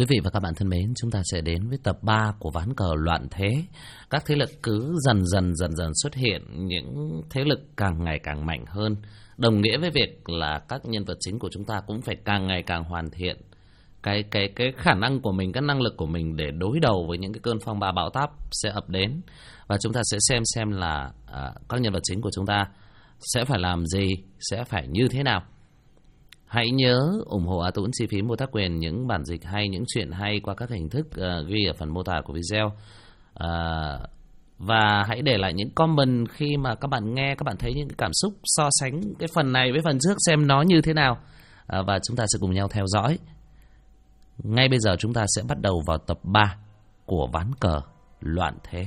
Quý vị và các bạn thân mến, chúng ta sẽ đến với tập 3 của ván cờ loạn thế. Các thế lực cứ dần dần xuất hiện, những thế lực càng ngày càng mạnh hơn. Đồng nghĩa với việc là các nhân vật chính của chúng ta cũng phải càng ngày càng hoàn thiện cái khả năng của mình, cái năng lực của mình để đối đầu với những cái cơn phong ba bão táp sẽ ập đến. Và chúng ta sẽ xem là các nhân vật chính của chúng ta sẽ phải làm gì, sẽ phải như thế nào. Hãy nhớ ủng hộ A Tũng chi phí mua tác quyền những bản dịch hay, những chuyện hay qua các hình thức ghi ở phần mô tả của video. Và hãy để lại những comment khi mà các bạn nghe, các bạn thấy những cảm xúc, so sánh cái phần này với phần trước xem nó như thế nào. Và chúng ta sẽ cùng nhau theo dõi. Ngay bây giờ chúng ta sẽ bắt đầu vào tập 3 của ván cờ loạn thế.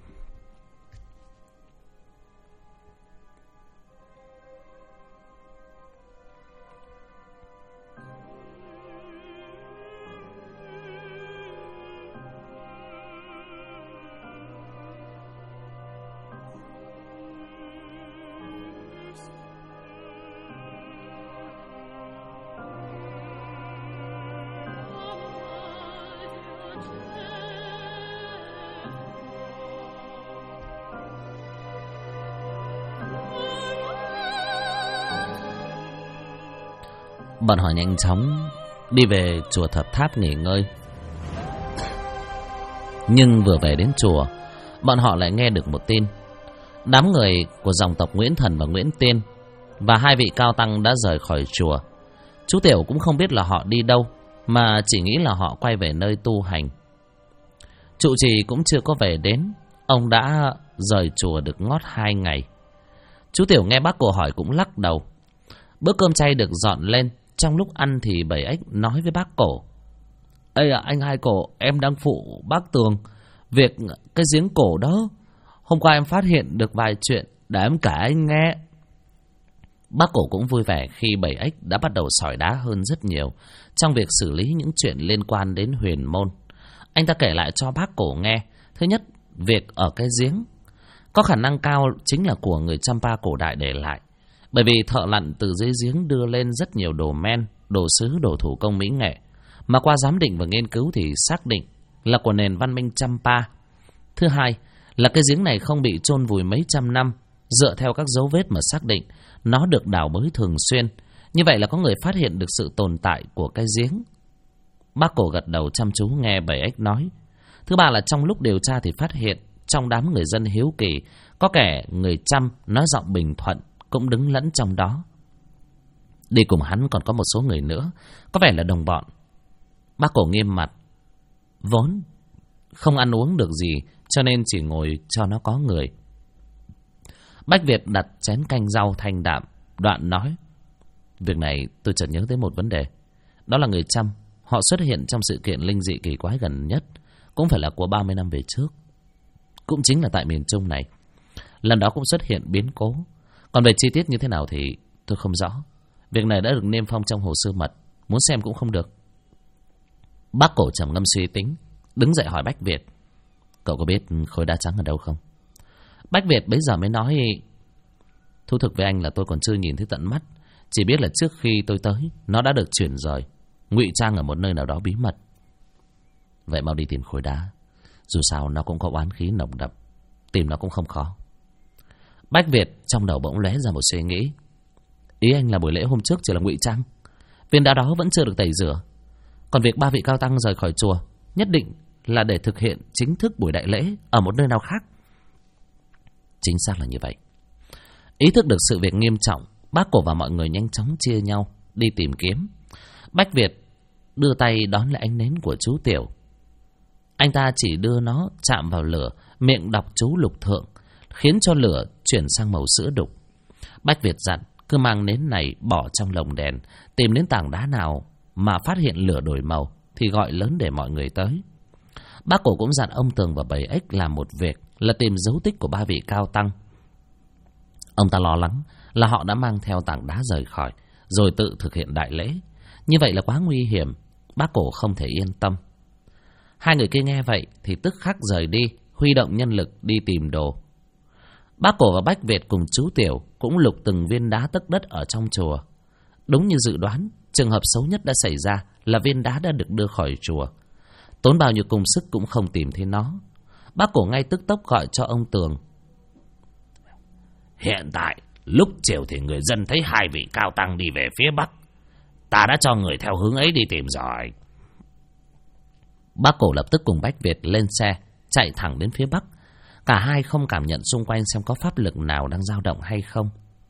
Bọn họ nhanh chóng đi về chùa Thập Tháp nghỉ ngơi. Nhưng vừa về đến chùa, bọn họ lại nghe được một tin. Đám người của dòng tộc Nguyễn Thần và Nguyễn Tiên và hai vị cao tăng đã rời khỏi chùa. Chú Tiểu cũng không biết là họ đi đâu, mà chỉ nghĩ là họ quay về nơi tu hành. Trụ trì cũng chưa có về đến. Ông đã rời chùa được ngót 2 ngày. Chú Tiểu nghe bác Cổ hỏi cũng lắc đầu. Bữa cơm chay được dọn lên. Trong lúc ăn thì Bảy Ếch nói với bác Cổ: "Ê anh Hai Cổ, em đang phụ bác Tường việc cái giếng cổ đó. Hôm qua em phát hiện được vài chuyện, để em kể anh nghe." Bác Cổ cũng vui vẻ khi Bảy Ếch đã bắt đầu sỏi đá hơn rất nhiều trong việc xử lý những chuyện liên quan đến huyền môn. Anh ta kể lại cho bác Cổ nghe. Thứ nhất, việc ở cái giếng có khả năng cao chính là của người Champa cổ đại để lại. Bởi vì thợ lặn từ dưới giếng đưa lên rất nhiều đồ men, đồ sứ, đồ thủ công mỹ nghệ, mà qua giám định và nghiên cứu thì xác định là của nền văn minh Champa. Thứ hai là cái giếng này không bị chôn vùi mấy trăm năm. Dựa theo các dấu vết mà xác định, nó được đào bới thường xuyên. Như vậy là có người phát hiện được sự tồn tại của cái giếng. Bác Cổ gật đầu chăm chú nghe Bảy Ếch nói. Thứ ba là trong lúc điều tra thì phát hiện trong đám người dân hiếu kỳ có kẻ người Chăm nói giọng bình thuận cũng đứng lẫn trong đó. Đi cùng hắn còn có một số người nữa, có vẻ là đồng bọn. Bác Cổ nghiêm mặt. Vốn không ăn uống được gì, cho nên chỉ ngồi cho nó có người. Bách Việt đặt chén canh rau thanh đạm, đoạn nói. Việc này tôi chợt nhớ tới một vấn đề. Đó là người Chăm, họ xuất hiện trong sự kiện linh dị kỳ quái gần nhất, cũng phải là của 30 năm về trước. Cũng chính là tại miền Trung này. Lần đó cũng xuất hiện biến cố. Còn về chi tiết như thế nào thì tôi không rõ. Việc này đã được niêm phong trong hồ sơ mật, muốn xem cũng không được. Bác Cổ trầm ngâm suy tính, đứng dậy hỏi Bách Việt. Cậu có biết khối đá trắng ở đâu không? Bách Việt bấy giờ mới nói. Thú thực với anh là tôi còn chưa nhìn thấy tận mắt. Chỉ biết là trước khi tôi tới, nó đã được chuyển rời, ngụy trang ở một nơi nào đó bí mật. Vậy mau đi tìm khối đá. Dù sao nó cũng có oán khí nồng đậm, tìm nó cũng không khó. Bách Việt trong đầu bỗng lóe ra một suy nghĩ. Ý anh là buổi lễ hôm trước chỉ là ngụy trang, viên đá đó vẫn chưa được tẩy rửa. Còn việc 3 vị cao tăng rời khỏi chùa nhất định là để thực hiện chính thức buổi đại lễ ở một nơi nào khác. Chính xác là như vậy. Ý thức được sự việc nghiêm trọng, bác Cổ và mọi người nhanh chóng chia nhau đi tìm kiếm. Bách Việt đưa tay đón lại ánh nến của chú Tiểu. Anh ta chỉ đưa nó chạm vào lửa, miệng đọc chú lục thượng, khiến cho lửa chuyển sang màu sữa đục. Bách Việt dặn cứ mang nến này bỏ trong lồng đèn, tìm đến tảng đá nào mà phát hiện lửa đổi màu thì gọi lớn để mọi người tới. Bác Cổ cũng dặn ông Tường và Bảy Ếch làm một việc là tìm dấu tích của 3 vị cao tăng. Ông ta lo lắng là họ đã mang theo tảng đá rời khỏi, rồi tự thực hiện đại lễ. Như vậy là quá nguy hiểm, bác Cổ không thể yên tâm. Hai người kia nghe vậy thì tức khắc rời đi, huy động nhân lực đi tìm đồ. Bác Cổ và Bách Việt cùng chú Tiểu cũng lục từng viên đá tấc đất ở trong chùa. Đúng như dự đoán, trường hợp xấu nhất đã xảy ra là viên đá đã được đưa khỏi chùa. Tốn bao nhiêu công sức cũng không tìm thấy nó. Bác Cổ ngay tức tốc gọi cho ông Tường. Hiện tại lúc chiều thì người dân thấy hai vị cao tăng đi về phía bắc. Ta đã cho người theo hướng ấy đi tìm rồi. Bác Cổ lập tức cùng Bách Việt lên xe, chạy thẳng đến phía bắc. Cả hai không cảm nhận xung quanh xem có pháp lực nào đang dao động hay không.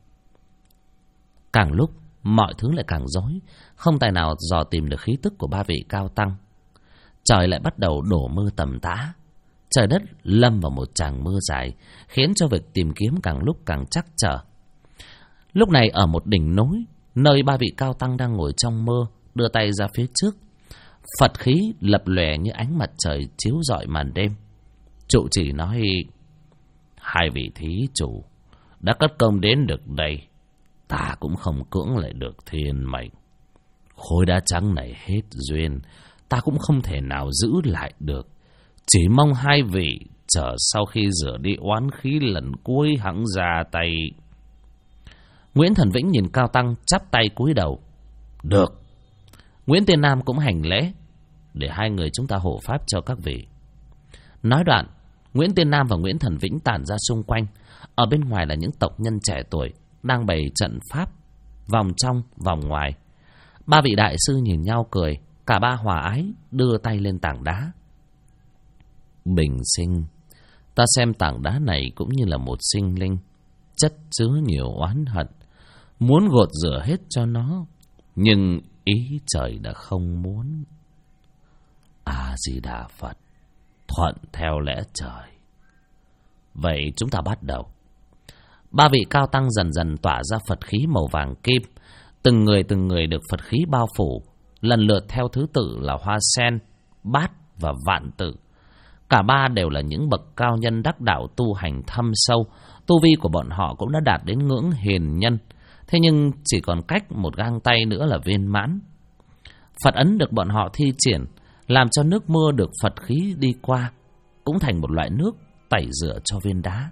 Càng lúc mọi thứ lại càng rối, không tài nào dò tìm được khí tức của ba vị cao tăng. Trời lại bắt đầu đổ mưa tầm tã. Trời đất lâm vào một tràng mưa dài, khiến cho việc tìm kiếm càng lúc càng trắc trở. Lúc này ở một đỉnh núi, nơi ba vị cao tăng đang ngồi trong mơ, đưa tay ra phía trước. Phật khí lập lòe như ánh mặt trời chiếu rọi màn đêm. Trụ trì nói: hai vị thí chủ đã cất công đến được đây, ta cũng không cưỡng lại được thiên mệnh. Khối đá trắng này hết duyên, ta cũng không thể nào giữ lại được. Chỉ mong hai vị chờ sau khi rửa đi oán khí lần cuối hẵng ra tay. Nguyễn Thần Vĩnh nhìn cao tăng chắp tay cúi đầu. Được. Nguyễn Tiên Nam cũng hành lễ. Để hai người chúng ta hộ pháp cho các vị. Nói đoạn, Nguyễn Tiên Nam và Nguyễn Thần Vĩnh tản ra xung quanh. Ở bên ngoài là những tộc nhân trẻ tuổi đang bày trận pháp, vòng trong vòng ngoài. Ba vị đại sư nhìn nhau cười. Cả ba hòa ái đưa tay lên tảng đá. Bình sinh, ta xem tảng đá này cũng như là một sinh linh, chất chứa nhiều oán hận, muốn gột rửa hết cho nó, nhưng ý trời đã không muốn. A-di-đà Phật, thuận theo lẽ trời. Vậy chúng ta bắt đầu. Ba vị cao tăng dần dần tỏa ra Phật khí màu vàng kim. Từng người được Phật khí bao phủ, lần lượt theo thứ tự là Hoa Sen, Bát và Vạn Tự. Cả ba đều là những bậc cao nhân đắc đạo tu hành thâm sâu. Tu vi của bọn họ cũng đã đạt đến ngưỡng hiền nhân. Thế nhưng chỉ còn cách một gang tay nữa là viên mãn. Phật ấn được bọn họ thi triển, làm cho nước mưa được Phật khí đi qua cũng thành một loại nước tẩy rửa cho viên đá.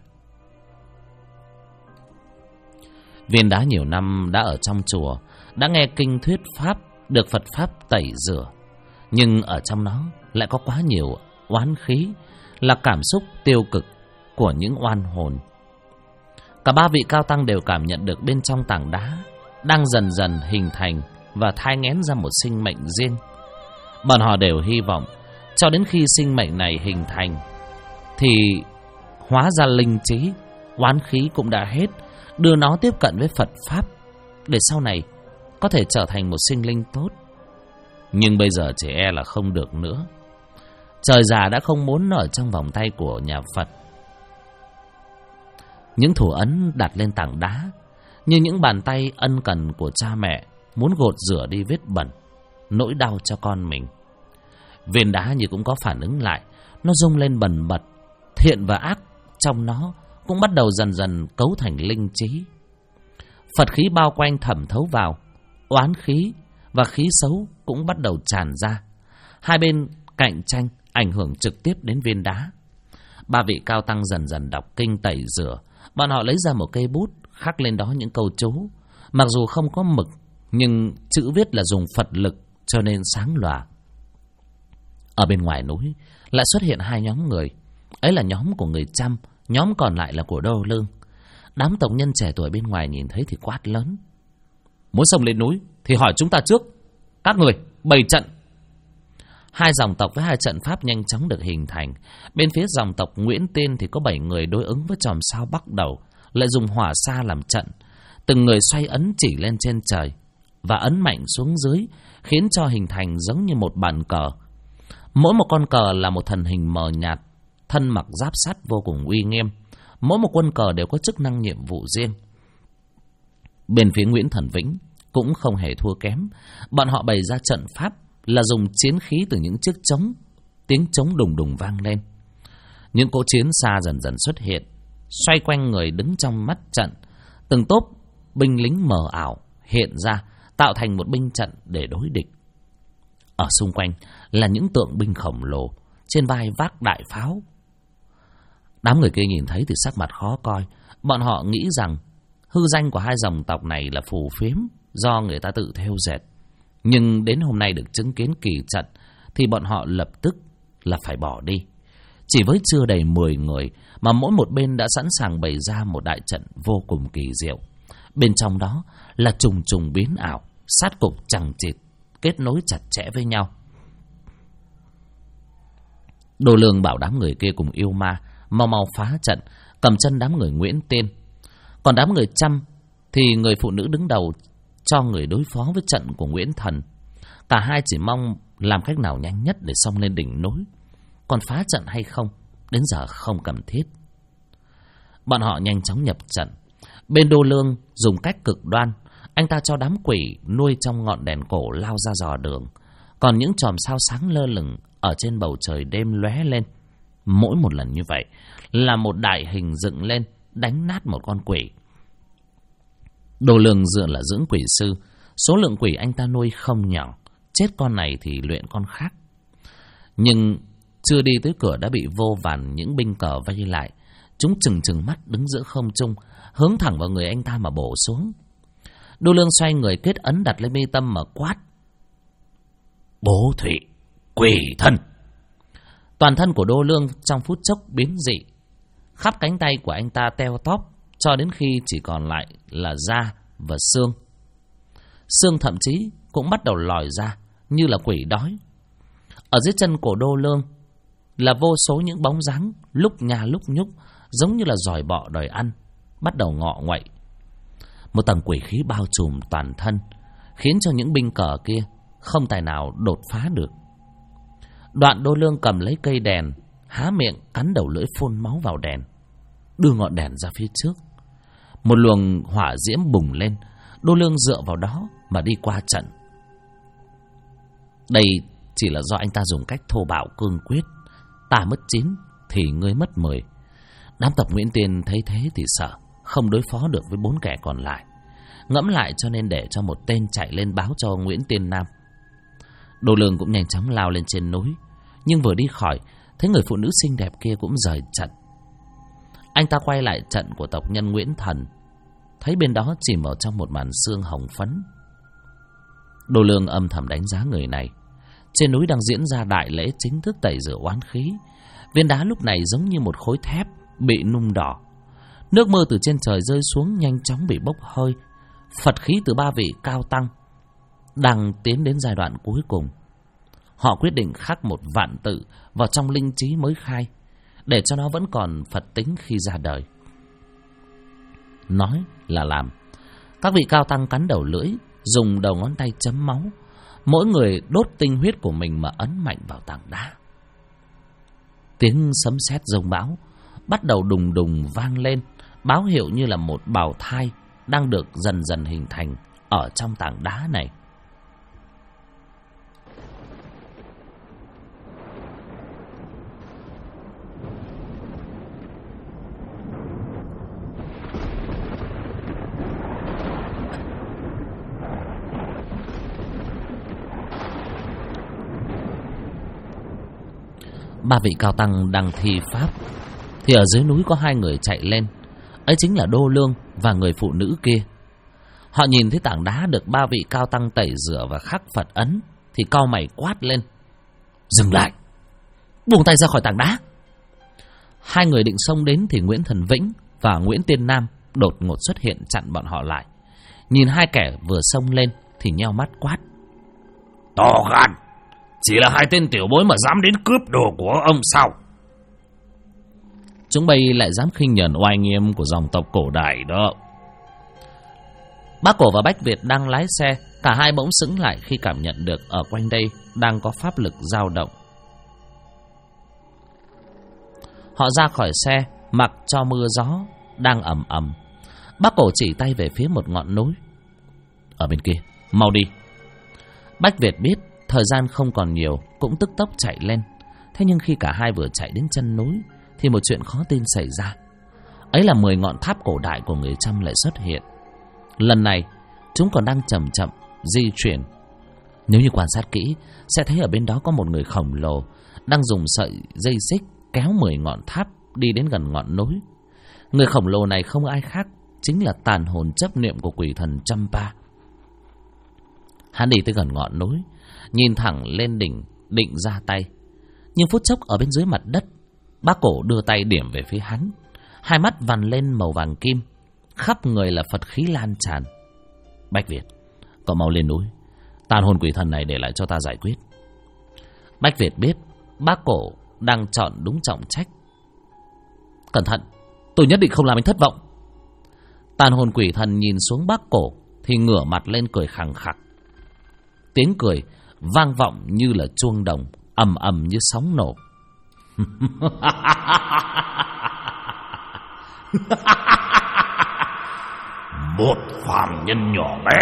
Viên đá nhiều năm đã ở trong chùa, đã nghe kinh thuyết pháp, được Phật pháp tẩy rửa. Nhưng ở trong nó lại có quá nhiều oán khí, là cảm xúc tiêu cực của những oan hồn. Cả ba vị cao tăng đều cảm nhận được bên trong tảng đá đang dần dần hình thành và thai nghén ra một sinh mệnh riêng. Bọn họ đều hy vọng cho đến khi sinh mệnh này hình thành thì hóa ra linh trí, oán khí cũng đã hết, đưa nó tiếp cận với Phật pháp để sau này có thể trở thành một sinh linh tốt. Nhưng bây giờ chỉ e là không được nữa. Trời già đã không muốn ở trong vòng tay của nhà Phật. Những thủ ấn đặt lên tảng đá như những bàn tay ân cần của cha mẹ muốn gột rửa đi vết bẩn, nỗi đau cho con mình. Viên đá như cũng có phản ứng lại, nó rung lên bần bật. Thiện và ác trong nó cũng bắt đầu dần dần cấu thành linh trí. Phật khí bao quanh thẩm thấu vào, oán khí và khí xấu cũng bắt đầu tràn ra. Hai bên cạnh tranh ảnh hưởng trực tiếp đến viên đá. Ba vị cao tăng dần dần đọc kinh tẩy rửa. Bọn họ lấy ra một cây bút, khắc lên đó những câu chú. Mặc dù không có mực, nhưng chữ viết là dùng Phật lực cho nên sáng lòa. Ở bên ngoài núi lại xuất hiện hai nhóm người. Ấy là nhóm của người Chăm, nhóm còn lại là của Đô Lương. Đám tộc nhân trẻ tuổi bên ngoài nhìn thấy thì quát lớn: muốn xông lên núi thì hỏi chúng ta trước. Các người bày trận. Hai dòng tộc với hai trận pháp nhanh chóng được hình thành. Bên phía dòng tộc Nguyễn Tiên thì có 7 người đối ứng với chòm sao Bắc Đầu, lại dùng hỏa sa làm trận. Từng người xoay ấn chỉ lên trên trời và ấn mạnh xuống dưới, khiến cho hình thành giống như một bàn cờ. Mỗi một con cờ là một thần hình mờ nhạt, thân mặc giáp sắt vô cùng uy nghiêm. Mỗi một quân cờ đều có chức năng nhiệm vụ riêng. Bên phía Nguyễn Thần Vĩnh cũng không hề thua kém. Bọn họ bày ra trận pháp là dùng chiến khí từ những chiếc trống. Tiếng trống đùng đùng vang lên. Những cỗ chiến xa dần dần xuất hiện, xoay quanh người đứng trong mắt trận. Từng tốp binh lính mờ ảo hiện ra, tạo thành một binh trận để đối địch. Ở xung quanh là những tượng binh khổng lồ, trên vai vác đại pháo. Đám người kia nhìn thấy thì sắc mặt khó coi. Bọn họ nghĩ rằng hư danh của hai dòng tộc này là phù phiếm, do người ta tự thêu dệt. Nhưng đến hôm nay được chứng kiến kỳ trận thì bọn họ lập tức là phải bỏ đi. Chỉ với chưa đầy 10 người mà mỗi một bên đã sẵn sàng bày ra một đại trận vô cùng kỳ diệu. Bên trong đó là trùng trùng biến ảo, sát cục chằng chịt, kết nối chặt chẽ với nhau. Đô Lương bảo đám người kia cùng yêu ma mau mau phá trận, cầm chân đám người Nguyễn Tiên. Còn đám người Trăm thì người phụ nữ đứng đầu cho người đối phó với trận của Nguyễn Thần. Cả hai chỉ mong làm cách nào nhanh nhất để xông lên đỉnh núi. Còn phá trận hay không, đến giờ không cần thiết. Bọn họ nhanh chóng nhập trận. Bên Đô Lương dùng cách cực đoan, anh ta cho đám quỷ nuôi trong ngọn đèn cổ lao ra dò đường. Còn những chòm sao sáng lơ lửng ở trên bầu trời đêm lóe lên. Mỗi một lần như vậy là một đại hình dựng lên, đánh nát một con quỷ. Đô Lương dựa là dưỡng quỷ sư, số lượng quỷ anh ta nuôi không nhỏ, chết con này thì luyện con khác. Nhưng chưa đi tới cửa đã bị vô vàn những binh cờ vây lại. Chúng trừng trừng mắt đứng giữa không trung, hướng thẳng vào người anh ta mà bổ xuống. Đô Lương xoay người kết ấn đặt lên mi tâm mà quát: Bố Thụy, quỷ thân! Toàn thân của Đô Lương trong phút chốc biến dị. Khắp cánh tay của anh ta teo tóp, cho đến khi chỉ còn lại là da và xương. Xương thậm chí cũng bắt đầu lòi ra như là quỷ đói. Ở dưới chân của Đô Lương là vô số những bóng dáng lúc nhà lúc nhúc, giống như là giòi bọ đòi ăn, bắt đầu ngọ nguậy. Một tầng quỷ khí bao trùm toàn thân, khiến cho những binh cờ kia không tài nào đột phá được. Đoạn Đô Lương cầm lấy cây đèn, há miệng cắn đầu lưỡi phun máu vào đèn, đưa ngọn đèn ra phía trước. Một luồng hỏa diễm bùng lên, Đô Lương dựa vào đó mà đi qua trận. Đây chỉ là do anh ta dùng cách thô bạo cương quyết. Ta mất 9 thì ngươi mất 10. Đám tộc Nguyễn Tiên thấy thế thì sợ, không đối phó được với 4 kẻ còn lại. Ngẫm lại cho nên để cho một tên chạy lên báo cho Nguyễn Tiên Nam. Đô Lương cũng nhanh chóng lao lên trên núi, nhưng vừa đi khỏi, thấy người phụ nữ xinh đẹp kia cũng rời trận. Anh ta quay lại trận của tộc nhân Nguyễn Thần, thấy bên đó chìm ở trong một màn sương hồng phấn. Đô Lương âm thầm đánh giá người này. Trên núi đang diễn ra đại lễ chính thức tẩy rửa oán khí. Viên đá lúc này giống như một khối thép bị nung đỏ. Nước mưa từ trên trời rơi xuống nhanh chóng bị bốc hơi. Phật khí từ 3 vị cao tăng đang tiến đến giai đoạn cuối cùng. Họ quyết định khắc một vạn tự vào trong linh trí mới khai, để cho nó vẫn còn Phật tính khi ra đời. Nói là làm. Các vị cao tăng cắn đầu lưỡi, dùng đầu ngón tay chấm máu, mỗi người đốt tinh huyết của mình mà ấn mạnh vào tảng đá. Tiếng sấm sét rông bão bắt đầu đùng đùng vang lên, báo hiệu như là một bào thai đang được dần dần hình thành ở trong tảng đá này. Ba vị cao tăng đang thi pháp thì ở dưới núi có 2 người chạy lên. Ấy chính là Đô Lương và người phụ nữ kia. Họ nhìn thấy tảng đá được 3 vị cao tăng tẩy rửa và khắc Phật ấn thì cau mày quát lên: Dừng lại, buông tay ra khỏi tảng đá. 2 người định xông đến thì Nguyễn Thần Vĩnh và Nguyễn Tiên Nam đột ngột xuất hiện chặn bọn họ lại. Nhìn 2 kẻ vừa xông lên thì nheo mắt quát: To gan, chỉ là 2 tên tiểu bối mà dám đến cướp đồ của ông sao? Chúng bay lại dám khinh nhẫn oai nghiêm của dòng tộc cổ đại đó. Bác Cổ và Bách Việt đang lái xe, cả hai bỗng sững lại khi cảm nhận được ở quanh đây đang có pháp lực dao động. Họ ra khỏi xe, mặc cho mưa gió đang ầm ầm. Bác Cổ chỉ tay về phía một ngọn núi: Ở bên kia, mau đi. Bách Việt biết thời gian không còn nhiều, cũng tức tốc chạy lên. Thế nhưng khi cả hai vừa chạy đến chân núi thì một chuyện khó tin xảy ra. Ấy là 10 ngọn tháp cổ đại của người Chăm lại xuất hiện. Lần này chúng còn đang chậm chậm di chuyển. Nếu như quan sát kỹ sẽ thấy ở bên đó có một người khổng lồ đang dùng sợi dây xích kéo 10 ngọn tháp đi đến gần ngọn núi. Người khổng lồ này không ai khác, chính là tàn hồn chấp niệm của quỷ thần Champa. Hắn đi tới gần ngọn núi, nhìn thẳng lên đỉnh định ra tay. Nhưng phút chốc ở bên dưới mặt đất, bác cổ đưa tay điểm về phía hắn. Hai mắt vằn lên màu vàng kim, khắp người là Phật khí lan tràn. Bách Việt, cậu mau lên núi, tàn hồn quỷ thần này để lại cho ta giải quyết. Bách Việt biết bác cổ đang chọn đúng trọng trách. Cẩn thận, tôi nhất định không làm anh thất vọng. Tàn hồn quỷ thần nhìn xuống bác cổ thì ngửa mặt lên cười khằng khặc. Tiếng cười vang vọng như là chuông đồng, ầm ầm như sóng nổ. Một phàm nhân nhỏ bé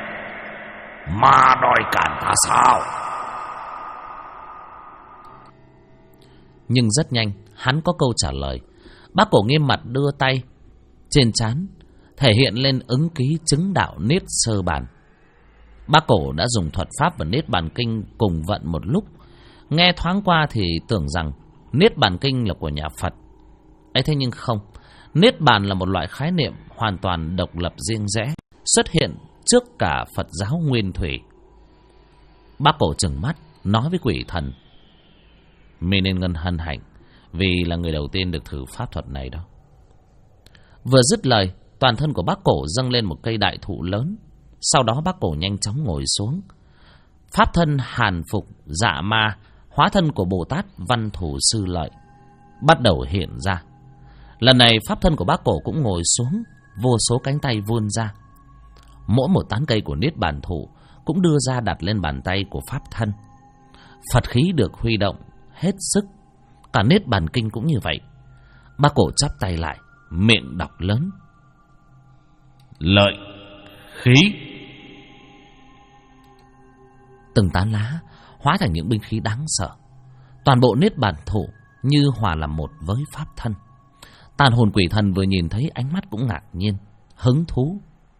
mà đòi cản ta sao? Nhưng rất nhanh hắn có câu trả lời. Bác cổ nghiêm mặt đưa tay trên trán, thể hiện lên ứng ký chứng đạo niết sơ bàn. Bác cổ đã dùng thuật pháp và niết bàn kinh cùng vận một lúc. Nghe thoáng qua thì tưởng rằng niết bàn kinh là của nhà Phật ấy, thế nhưng không. Niết bàn là một loại khái niệm hoàn toàn độc lập riêng rẽ, xuất hiện trước cả Phật giáo nguyên thủy. Bác cổ trừng mắt nói với quỷ thần: "Mi nên ngân hân hạnh, vì là người đầu tiên được thử pháp thuật này đó." Vừa dứt lời, toàn thân của bác cổ dâng lên một cây đại thụ lớn. Sau đó bác cổ nhanh chóng ngồi xuống. Pháp thân hàn phục dạ ma, hóa thân của Bồ Tát Văn Thủ Sư Lợi bắt đầu hiện ra. Lần này pháp thân của bác cổ cũng ngồi xuống, vô số cánh tay vươn ra. Mỗi một tán cây của niết bàn thụ cũng đưa ra đặt lên bàn tay của pháp thân. Phật khí được huy động hết sức, cả niết bàn kinh cũng như vậy. Bác cổ chắp tay lại, miệng đọc lớn: Lợi khí. Từng tán lá hóa thành những binh khí đáng sợ. Toàn bộ niết bàn thụ như hòa làm một với pháp thân. Tàn hồn quỷ thần vừa nhìn thấy ánh mắt cũng ngạc nhiên, hứng thú.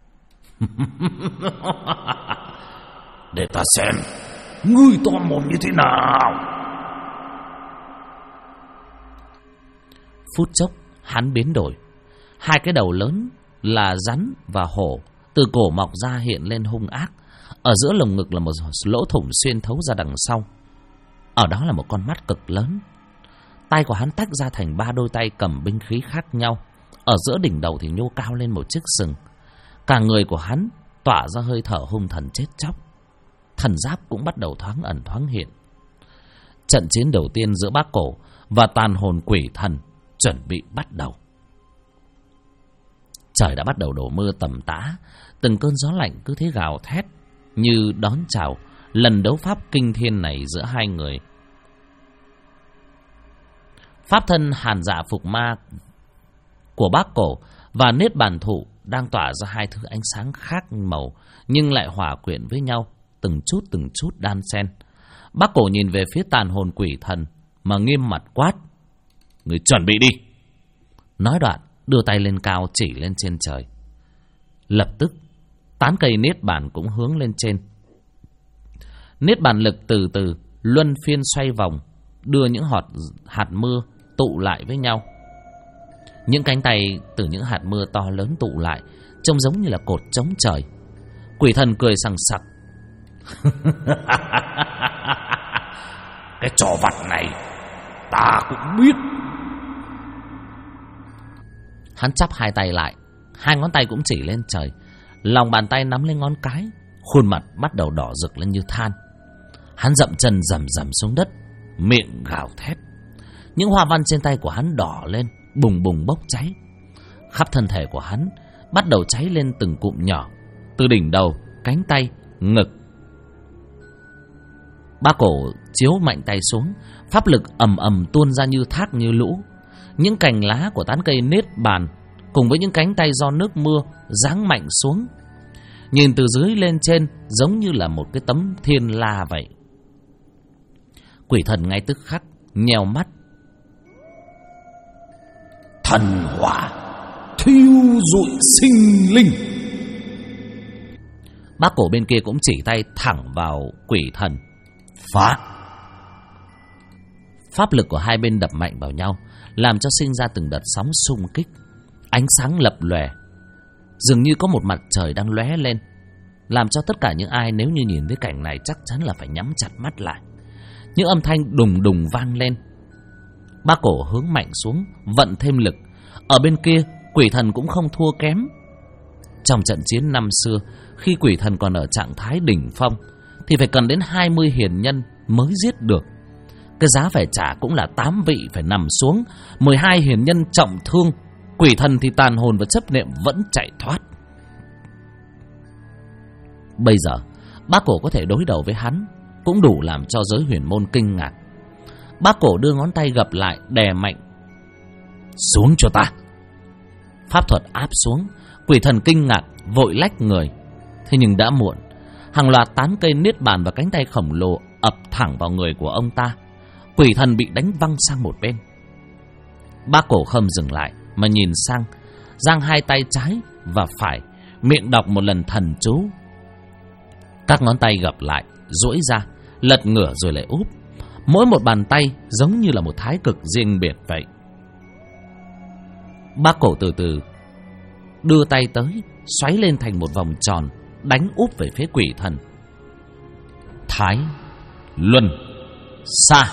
Để ta xem ngươi to mồm như thế nào. Phút chốc hắn biến đổi. Hai cái đầu lớn là rắn và hổ từ cổ mọc ra hiện lên hung ác. Ở giữa lồng ngực là một lỗ thủng xuyên thấu ra đằng sau. Ở đó là một con mắt cực lớn. Tay của hắn tách ra thành 3 đôi tay cầm binh khí khác nhau. Ở giữa đỉnh đầu thì nhô cao lên một chiếc sừng. Cả người của hắn tỏa ra hơi thở hung thần chết chóc. Thần giáp cũng bắt đầu thoáng ẩn thoáng hiện. Trận chiến đầu tiên giữa bác cổ và tàn hồn quỷ thần chuẩn bị bắt đầu. Trời đã bắt đầu đổ mưa tầm tã. Từng cơn gió lạnh cứ thế gào thét như đón chào lần đấu pháp kinh thiên này giữa hai người. Pháp thân hàn dạ phục ma của bác cổ và niết bàn thụ đang tỏa ra hai thứ ánh sáng khác màu, nhưng lại hòa quyện với nhau, từng chút đan xen. Bác cổ nhìn về phía tàn hồn quỷ thần mà nghiêm mặt quát: "Người chuẩn bị đi!" Nói đoạn đưa tay lên cao chỉ lên trên trời. Lập tức tán cây niết bàn cũng hướng lên trên. Niết bàn lực từ từ luân phiên xoay vòng, đưa những hạt mưa tụ lại với nhau. Những cánh tay từ những hạt mưa to lớn tụ lại, trông giống như là cột chống trời. Quỷ thần cười sằng sặc. Cái trò vặt này ta cũng biết. Hắn chắp hai tay lại, hai ngón tay cũng chỉ lên trời. Lòng bàn tay nắm lên ngón cái, khuôn mặt bắt đầu đỏ rực lên như than. Hắn dậm chân rầm rầm xuống đất, miệng gào thét. Những hoa văn trên tay của hắn đỏ lên, bùng bùng bốc cháy. Khắp thân thể của hắn bắt đầu cháy lên từng cụm nhỏ, từ đỉnh đầu, cánh tay, ngực. Bác cổ chiếu mạnh tay xuống, pháp lực ầm ầm tuôn ra như thác như lũ. Những cành lá của tán cây niết bàn cùng với những cánh tay do nước mưa giáng mạnh xuống, nhìn từ dưới lên trên giống như là một cái tấm thiên la vậy. Quỷ thần ngay tức khắc nheo mắt. Thần hỏa thiêu rụi sinh linh. Bác cổ bên kia cũng chỉ tay thẳng vào quỷ thần. Phá! Pháp lực của hai bên đập mạnh vào nhau, làm cho sinh ra từng đợt sóng xung kích. Ánh sáng lập lòe, dường như có một mặt trời đang lóe lên, làm cho tất cả những ai nếu như nhìn thấy cảnh này chắc chắn là phải nhắm chặt mắt lại. những âm thanh đùng đùng vang lên. Bác Cổ hướng mạnh xuống, vận thêm lực. Ở bên kia, quỷ thần cũng không thua kém. Trong trận chiến năm xưa, khi quỷ thần còn ở trạng thái đỉnh phong, thì phải cần đến 20 hiền nhân mới giết được. Cái giá phải trả cũng là 8 vị phải nằm xuống, 12 hiền nhân trọng thương. Quỷ thần thì tàn hồn và chấp niệm vẫn chạy thoát. Bây giờ, Bác Cổ có thể đối đầu với hắn cũng đủ làm cho giới huyền môn kinh ngạc. Bác Cổ đưa ngón tay gập lại, đè mạnh. Xuống cho ta. Pháp thuật áp xuống. Quỷ thần kinh ngạc, vội lách người. Thế nhưng đã muộn. Hàng loạt tán cây niết bàn và cánh tay khổng lồ ập thẳng vào người của ông ta. Quỷ thần bị đánh văng sang một bên. Bác Cổ không dừng lại mà nhìn sang, giang hai tay trái và phải, miệng đọc một lần thần chú. Các ngón tay gập lại, duỗi ra, lật ngửa rồi lại úp. Mỗi một bàn tay giống như là một thái cực riêng biệt vậy. Bác Cổ từ từ đưa tay tới, xoáy lên thành một vòng tròn, đánh úp về phía quỷ thần. Thái Luân Xa.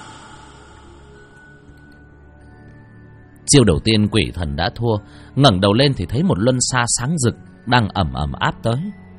Chiêu đầu tiên quỷ thần đã thua. Ngẩng đầu lên thì thấy một luân xa sáng rực đang ầm ầm áp tới.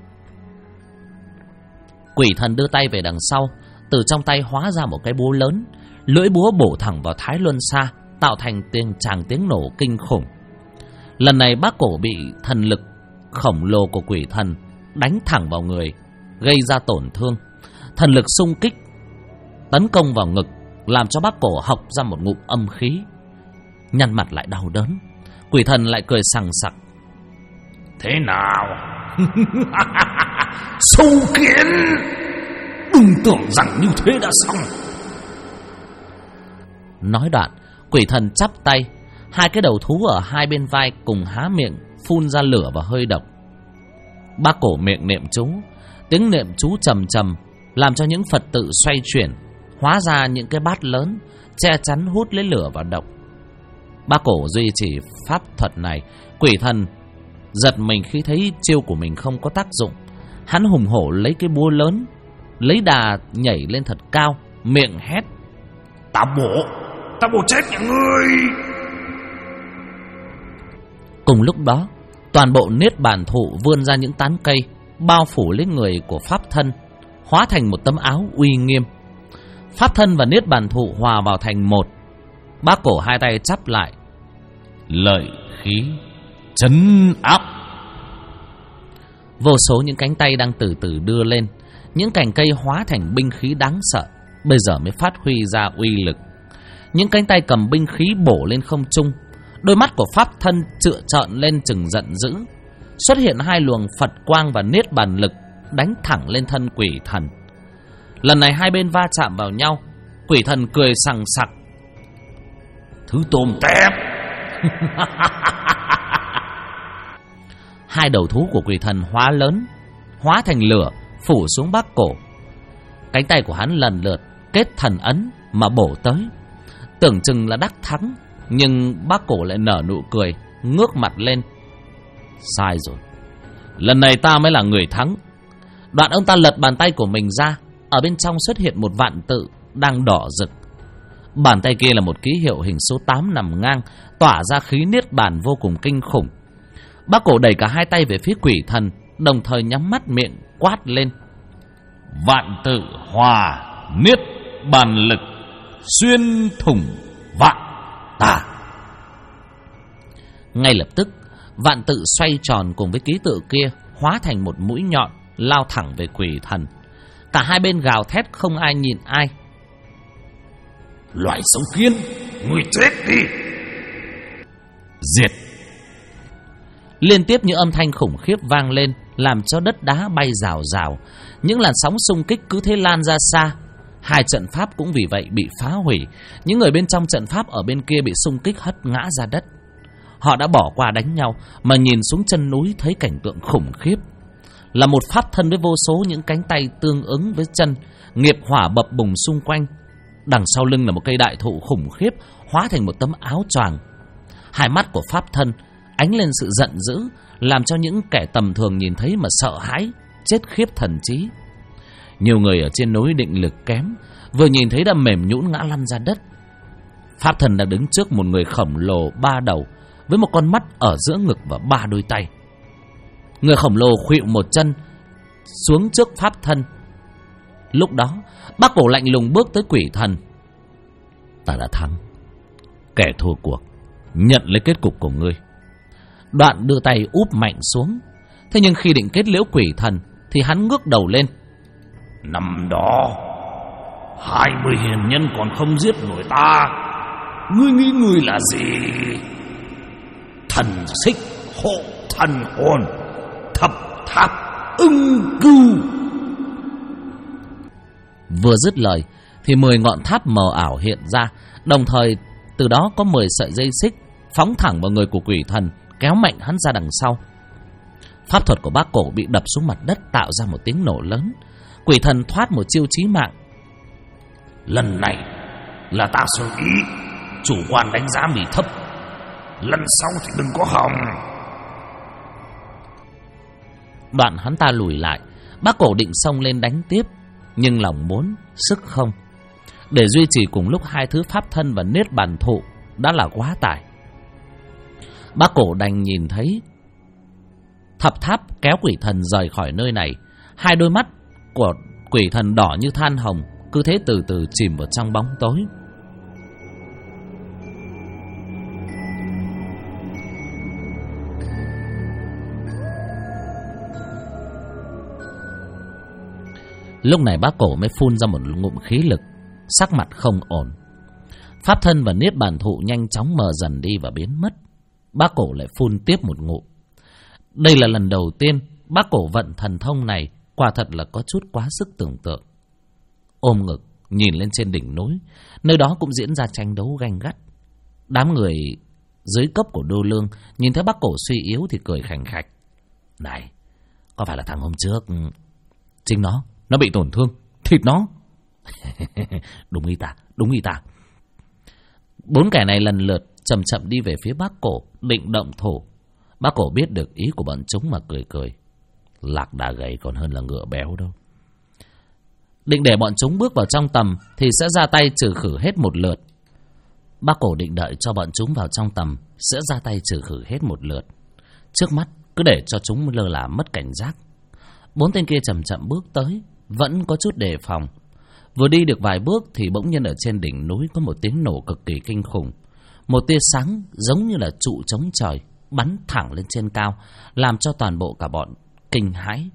Quỷ thần đưa tay về đằng sau, từ trong tay hóa ra một cái búa lớn. Lưỡi búa bổ thẳng vào thái luân xa, tạo thành tiếng nổ kinh khủng. Lần này Bác Cổ bị thần lực khổng lồ của quỷ thần đánh thẳng vào người, gây ra tổn thương. Thần lực xung kích tấn công vào ngực, làm cho Bác Cổ hộc ra một ngụm âm khí. Nhăn mặt lại đau đớn. Quỷ thần lại cười sằng sặc. Thế nào? Sâu kiến, đừng tưởng rằng như thế đã xong. Nói đoạn, quỷ thần chắp tay. Hai cái đầu thú ở hai bên vai cùng há miệng, phun ra lửa và hơi độc. Bác Cổ miệng niệm chú. Tiếng niệm chú trầm trầm làm cho những Phật tự xoay chuyển, hóa ra những cái bát lớn che chắn hút lấy lửa và độc. Bác Cổ duy trì pháp thuật này. Quỷ thần giật mình khi thấy chiêu của mình không có tác dụng. Hắn hùng hổ lấy cái búa lớn, lấy đà nhảy lên thật cao, miệng hét. Ta bổ chết nhà ngươi. Cùng lúc đó, toàn bộ niết bàn thụ vươn ra những tán cây, bao phủ lấy người của pháp thân, hóa thành một tấm áo uy nghiêm. Pháp thân và niết bàn thụ hòa vào thành một. Bác Cổ hai tay chắp lại. Lợi khí trấn áp. Vô số những cánh tay đang từ từ đưa lên. Những cành cây hóa thành binh khí đáng sợ, bây giờ mới phát huy ra uy lực. Những cánh tay cầm binh khí bổ lên không trung. Đôi mắt của pháp thân trựa trợn lên chừng giận dữ. Xuất hiện hai luồng Phật quang và niết bàn lực đánh thẳng lên thân quỷ thần. Lần này hai bên va chạm vào nhau. Quỷ thần cười sằng sặc. Thứ tôm tép. Hai đầu thú của quỷ thần hóa lớn, hóa thành lửa, phủ xuống Bác Cổ. Cánh tay của hắn lần lượt kết thần ấn mà bổ tới. Tưởng chừng là đắc thắng, nhưng Bác Cổ lại nở nụ cười, ngước mặt lên. Sai rồi, lần này ta mới là người thắng. Đoạn ông ta lật bàn tay của mình ra. Ở bên trong xuất hiện một vạn tự đang đỏ rực. Bàn tay kia là một ký hiệu hình số 8 nằm ngang, tỏa ra khí niết bàn vô cùng kinh khủng. Bác Cổ đẩy cả hai tay về phía quỷ thần, đồng thời nhắm mắt miệng quát lên. Vạn tự hòa niết bàn lực, xuyên thủng vạn tà. Ngay lập tức, vạn tự xoay tròn cùng với ký tự kia, hóa thành một mũi nhọn lao thẳng về quỷ thần. Cả hai bên gào thét không ai nhìn ai. Loại xấu kiến, ngươi chết đi. Diệt. Liên tiếp những âm thanh khủng khiếp vang lên, làm cho đất đá bay rào rào. Những làn sóng xung kích cứ thế lan ra xa. Hai trận pháp cũng vì vậy bị phá hủy. Những người bên trong trận pháp ở bên kia bị xung kích hất ngã ra đất. Họ đã bỏ qua đánh nhau mà nhìn xuống chân núi thấy cảnh tượng khủng khiếp. Là một pháp thân với vô số những cánh tay tương ứng với chân, nghiệp hỏa bập bùng xung quanh. Đằng sau lưng là một cây đại thụ khủng khiếp, hóa thành một tấm áo choàng. Hai mắt của pháp thân ánh lên sự giận dữ, làm cho những kẻ tầm thường nhìn thấy mà sợ hãi, chết khiếp thần trí. Nhiều người ở trên núi định lực kém, vừa nhìn thấy đã mềm nhũn ngã lăn ra đất. Pháp thân đã đứng trước một người khổng lồ 3 đầu, với một con mắt ở giữa ngực và 3 đôi tay. Người khổng lồ khuỵu một chân xuống trước pháp thân. Lúc đó Bác Cổ lạnh lùng bước tới quỷ thần. Ta đã thắng, kẻ thua cuộc nhận lấy kết cục của ngươi. Đoạn đưa tay úp mạnh xuống. Thế nhưng khi định kết liễu quỷ thần thì hắn ngước đầu lên. Năm đó 20 hiền nhân còn không giết nổi ta, ngươi nghĩ ngươi là gì? Thần xích hộ thần hồn, thập tháp ưng cưu. Vừa dứt lời thì 10 ngọn tháp mờ ảo hiện ra, đồng thời từ đó có 10 sợi dây xích phóng thẳng vào người của quỷ thần, kéo mạnh hắn ra đằng sau. Pháp thuật của Bác Cổ bị đập xuống mặt đất, tạo ra một tiếng nổ lớn. Quỷ thần thoát một chiêu chí mạng. Lần này là ta sơ ý, chủ quan đánh giá mình thấp, lần sau thì đừng có hòng. Đoạn hắn ta lùi lại. Bác Cổ định xông lên đánh tiếp, nhưng lòng muốn sức không. Để duy trì cùng lúc hai thứ pháp thân và niết bàn thụ đã là quá tải. Bác Cổ đành nhìn thấy thập tháp kéo quỷ thần rời khỏi nơi này. Hai đôi mắt của quỷ thần đỏ như than hồng, cứ thế từ từ chìm vào trong bóng tối. Lúc này Bác Cổ mới phun ra một ngụm khí lực, sắc mặt không ổn. Pháp thân và niết bàn thụ nhanh chóng mờ dần đi và biến mất. Bác Cổ lại phun tiếp một ngụm. Đây là lần đầu tiên Bác Cổ vận thần thông này, quả thật là có chút quá sức tưởng tượng. Ôm ngực nhìn lên trên đỉnh núi, nơi đó cũng diễn ra tranh đấu gay gắt. Đám người dưới cấp của Đô Lương nhìn thấy Bác Cổ suy yếu thì cười khành khạch. Này, có phải là thằng hôm trước chính nó bị tổn thương, thịt nó. Đúng ý ta. 4 kẻ này lần lượt chậm chậm đi về phía Bác Cổ, định động thủ. Bác Cổ biết được ý của bọn chúng mà cười cười. Lạc đà gầy còn hơn là ngựa béo đâu. Định để bọn chúng bước vào trong tầm thì sẽ ra tay trừ khử hết một lượt. Bác Cổ định đợi cho bọn chúng vào trong tầm sẽ ra tay trừ khử hết một lượt. Trước mắt cứ để cho chúng lơ là mất cảnh giác. 4 tên kia chậm chậm bước tới, vẫn có chút đề phòng. Vừa đi được vài bước thì bỗng nhiên ở trên đỉnh núi có một tiếng nổ cực kỳ kinh khủng. Một tia sáng giống như là trụ chống trời bắn thẳng lên trên cao, làm cho toàn bộ cả bọn kinh hãi.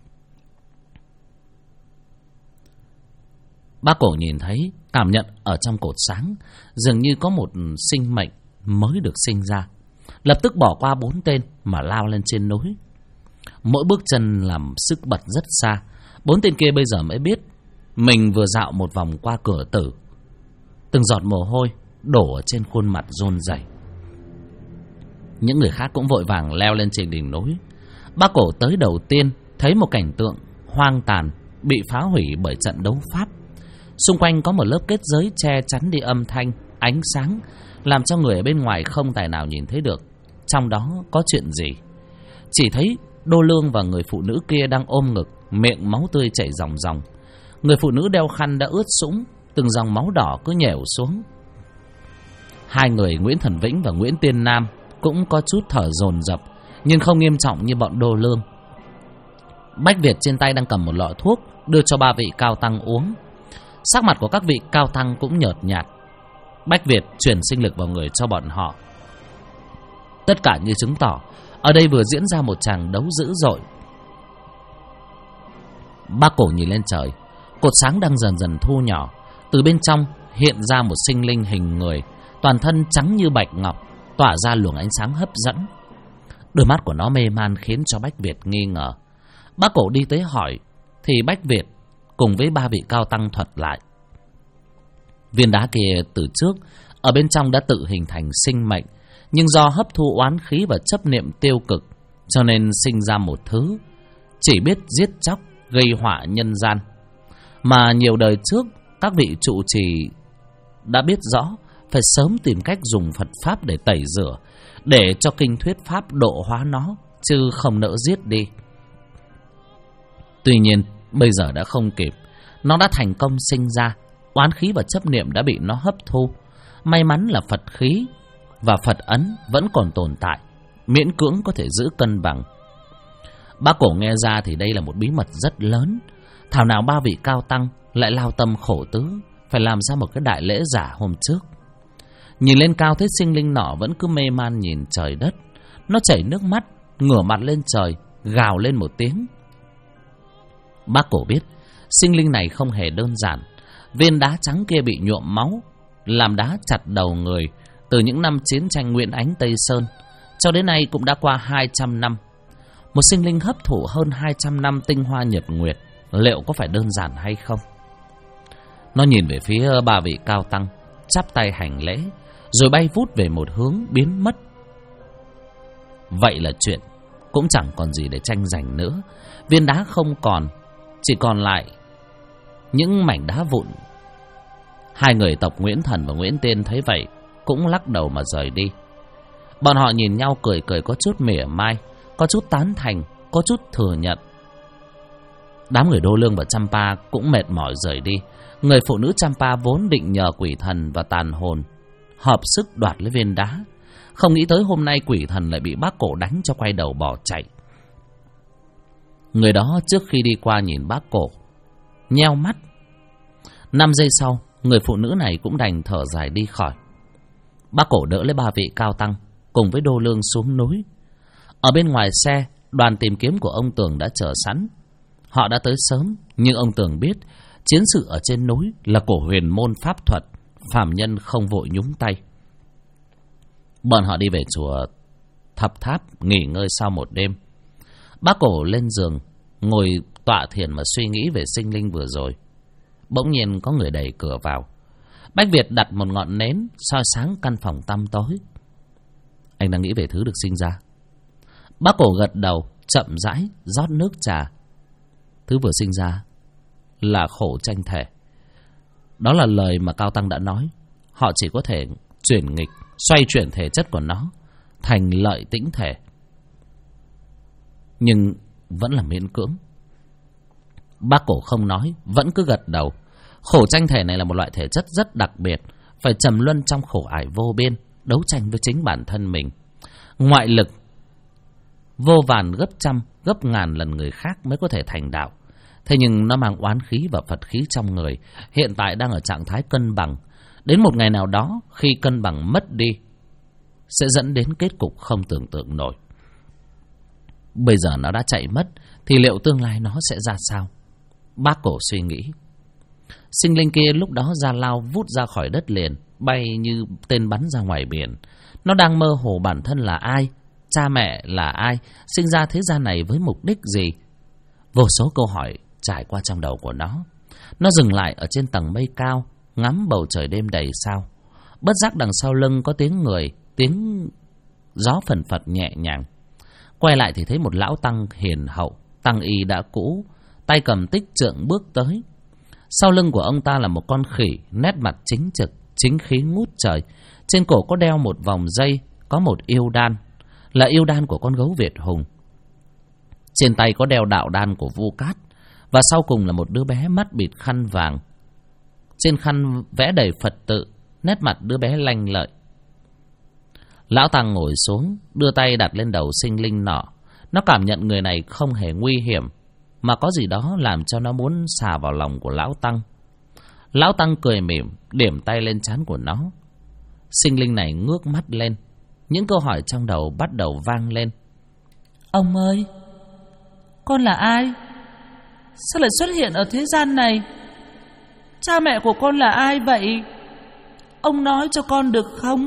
Bác Cổ nhìn thấy, cảm nhận ở trong cột sáng dường như có một sinh mệnh mới được sinh ra. Lập tức bỏ qua 4 tên mà lao lên trên núi. Mỗi bước chân làm sức bật rất xa. 4 tên kia bây giờ mới biết mình vừa dạo một vòng qua cửa tử. Từng giọt mồ hôi đổ ở trên khuôn mặt run rẩy. Những người khác cũng vội vàng leo lên trên đỉnh núi. Bác Cổ tới đầu tiên thấy một cảnh tượng hoang tàn bị phá hủy bởi trận đấu pháp. Xung quanh có một lớp kết giới che chắn đi âm thanh, ánh sáng, làm cho người ở bên ngoài không tài nào nhìn thấy được trong đó có chuyện gì. Chỉ thấy Đô Lương và người phụ nữ kia đang ôm ngực, miệng máu tươi chảy ròng ròng. Người phụ nữ đeo khăn đã ướt sũng, từng dòng máu đỏ cứ nhèo xuống. Hai người Nguyễn Thần Vĩnh và Nguyễn Tiên Nam cũng có chút thở dồn dập, nhưng không nghiêm trọng như bọn Đô Lương. Bách Việt trên tay đang cầm một lọ thuốc đưa cho 3 vị cao tăng uống. Sắc mặt của các vị cao tăng cũng nhợt nhạt. Bách Việt truyền sinh lực vào người cho bọn họ. Tất cả như chứng tỏ ở đây vừa diễn ra một tràng đấu dữ dội. Bác Cổ nhìn lên trời, cột sáng đang dần dần thu nhỏ. Từ bên trong hiện ra một sinh linh hình người, toàn thân trắng như bạch ngọc, tỏa ra luồng ánh sáng hấp dẫn. Đôi mắt của nó mê man khiến cho Bách Việt nghi ngờ. Bác Cổ đi tới hỏi thì Bách Việt cùng với 3 vị cao tăng thuật lại. Viên đá kia từ trước ở bên trong đã tự hình thành sinh mệnh, nhưng do hấp thu oán khí và chấp niệm tiêu cực, cho nên sinh ra một thứ chỉ biết giết chóc, gây họa nhân gian. Mà nhiều đời trước các vị trụ trì đã biết rõ phải sớm tìm cách dùng Phật Pháp để tẩy rửa, để cho kinh thuyết Pháp độ hóa nó, chứ không nỡ giết đi. Tuy nhiên Bây giờ đã không kịp. Nó đã thành công sinh ra. Oán khí và chấp niệm đã bị nó hấp thu. May mắn là Phật khí và Phật ấn vẫn còn tồn tại, miễn cưỡng có thể giữ cân bằng. Bác Cổ nghe ra thì đây là một bí mật rất lớn. Thảo nào ba vị cao tăng lại lao tâm khổ tứ phải làm ra một cái đại lễ giả hôm trước. Nhìn lên cao thấy sinh linh nọ vẫn cứ mê man nhìn trời đất. Nó chảy nước mắt, ngửa mặt lên trời, gào lên một tiếng. Bác Cổ biết sinh linh này không hề đơn giản. Viên đá trắng kia bị nhuộm máu, làm đá chặt đầu người từ những năm chiến tranh Nguyễn Ánh Tây Sơn. Cho đến nay cũng đã qua 200 năm. Một sinh linh hấp thụ hơn 200 năm tinh hoa nhật nguyệt, liệu có phải đơn giản hay không? Nó nhìn về phía ba vị cao tăng, chắp tay hành lễ, rồi bay vút về một hướng biến mất. Vậy là chuyện cũng chẳng còn gì để tranh giành nữa. Viên đá không còn, chỉ còn lại những mảnh đá vụn. Hai người tộc Nguyễn Thần và Nguyễn Tiên thấy vậy cũng lắc đầu mà rời đi. Bọn họ nhìn nhau cười cười, có chút mỉa mai, có chút tán thành, có chút thừa nhận. Đám người Đô Lương và Champa cũng mệt mỏi rời đi. Người phụ nữ Champa vốn định nhờ quỷ thần và tàn hồn hợp sức đoạt lấy viên đá, không nghĩ tới hôm nay quỷ thần lại bị bác Cổ đánh cho quay đầu bỏ chạy. Người đó trước khi đi qua nhìn bác Cổ, nheo mắt. 5 giây sau, người phụ nữ này cũng đành thở dài đi khỏi. Bác Cổ đỡ lấy ba vị cao tăng cùng với Đô Lương xuống núi. Ở bên ngoài xe, đoàn tìm kiếm của ông Tường đã chờ sẵn. Họ đã tới sớm, nhưng ông Tường biết chiến sự ở trên núi là của huyền môn pháp thuật, phàm nhân không vội nhúng tay. Bọn họ đi về chùa Thập Tháp nghỉ ngơi sau một đêm. Bác Cổ lên giường ngồi tọa thiền mà suy nghĩ về sinh linh vừa rồi. Bỗng nhiên có người đẩy cửa vào. Bách Việt đặt một ngọn nến soi sáng căn phòng tăm tối. Anh đang nghĩ về thứ được sinh ra. Bác Cổ gật đầu, chậm rãi rót nước trà. Thứ vừa sinh ra là khổ tranh thể. Đó là lời mà Cao Tăng đã nói. Họ chỉ có thể chuyển nghịch, xoay chuyển thể chất của nó thành lợi tĩnh thể, nhưng vẫn là miễn cưỡng. Bác Cổ không nói, vẫn cứ gật đầu. Khổ tranh thể này là một loại thể chất rất đặc biệt, phải trầm luân trong khổ ải vô biên, đấu tranh với chính bản thân mình. Ngoại lực vô vàn gấp trăm, gấp ngàn lần người khác mới có thể thành đạo. Thế nhưng nó mang oán khí và Phật khí trong người, hiện tại đang ở trạng thái cân bằng. Đến một ngày nào đó, khi cân bằng mất đi, sẽ dẫn đến kết cục không tưởng tượng nổi. Bây giờ nó đã chạy mất, thì liệu tương lai nó sẽ ra sao? Bác Cổ suy nghĩ. Sinh linh kia lúc đó ra lao vút ra khỏi đất liền, bay như tên bắn ra ngoài biển. Nó đang mơ hồ bản thân là ai, cha mẹ là ai, sinh ra thế gian này với mục đích gì. Vô số câu hỏi trải qua trong đầu của nó. Nó dừng lại ở trên tầng mây cao, ngắm bầu trời đêm đầy sao. Bất giác đằng sau lưng có tiếng người, tiếng gió phần phật nhẹ nhàng. Quay lại thì thấy một lão tăng hiền hậu, tăng y đã cũ, tay cầm tích trượng bước tới. Sau lưng của ông ta là một con khỉ, nét mặt chính trực, chính khí ngút trời. Trên cổ có đeo một vòng dây, có một yêu đan, là yêu đan của con gấu Việt Hùng. Trên tay có đeo đạo đan của Vu Cát. Và sau cùng là một đứa bé mắt bịt khăn vàng. Trên khăn vẽ đầy Phật tự, nét mặt đứa bé lanh lợi. Lão Tăng ngồi xuống, đưa tay đặt lên đầu sinh linh nọ. Nó cảm nhận người này không hề nguy hiểm, mà có gì đó làm cho nó muốn xà vào lòng của Lão Tăng. Lão Tăng cười mỉm, điểm tay lên trán của nó. Sinh linh này ngước mắt lên. Những câu hỏi trong đầu bắt đầu vang lên. Ông ơi, con là ai? Sao lại xuất hiện ở thế gian này? Cha mẹ của con là ai vậy? Ông nói cho con được không?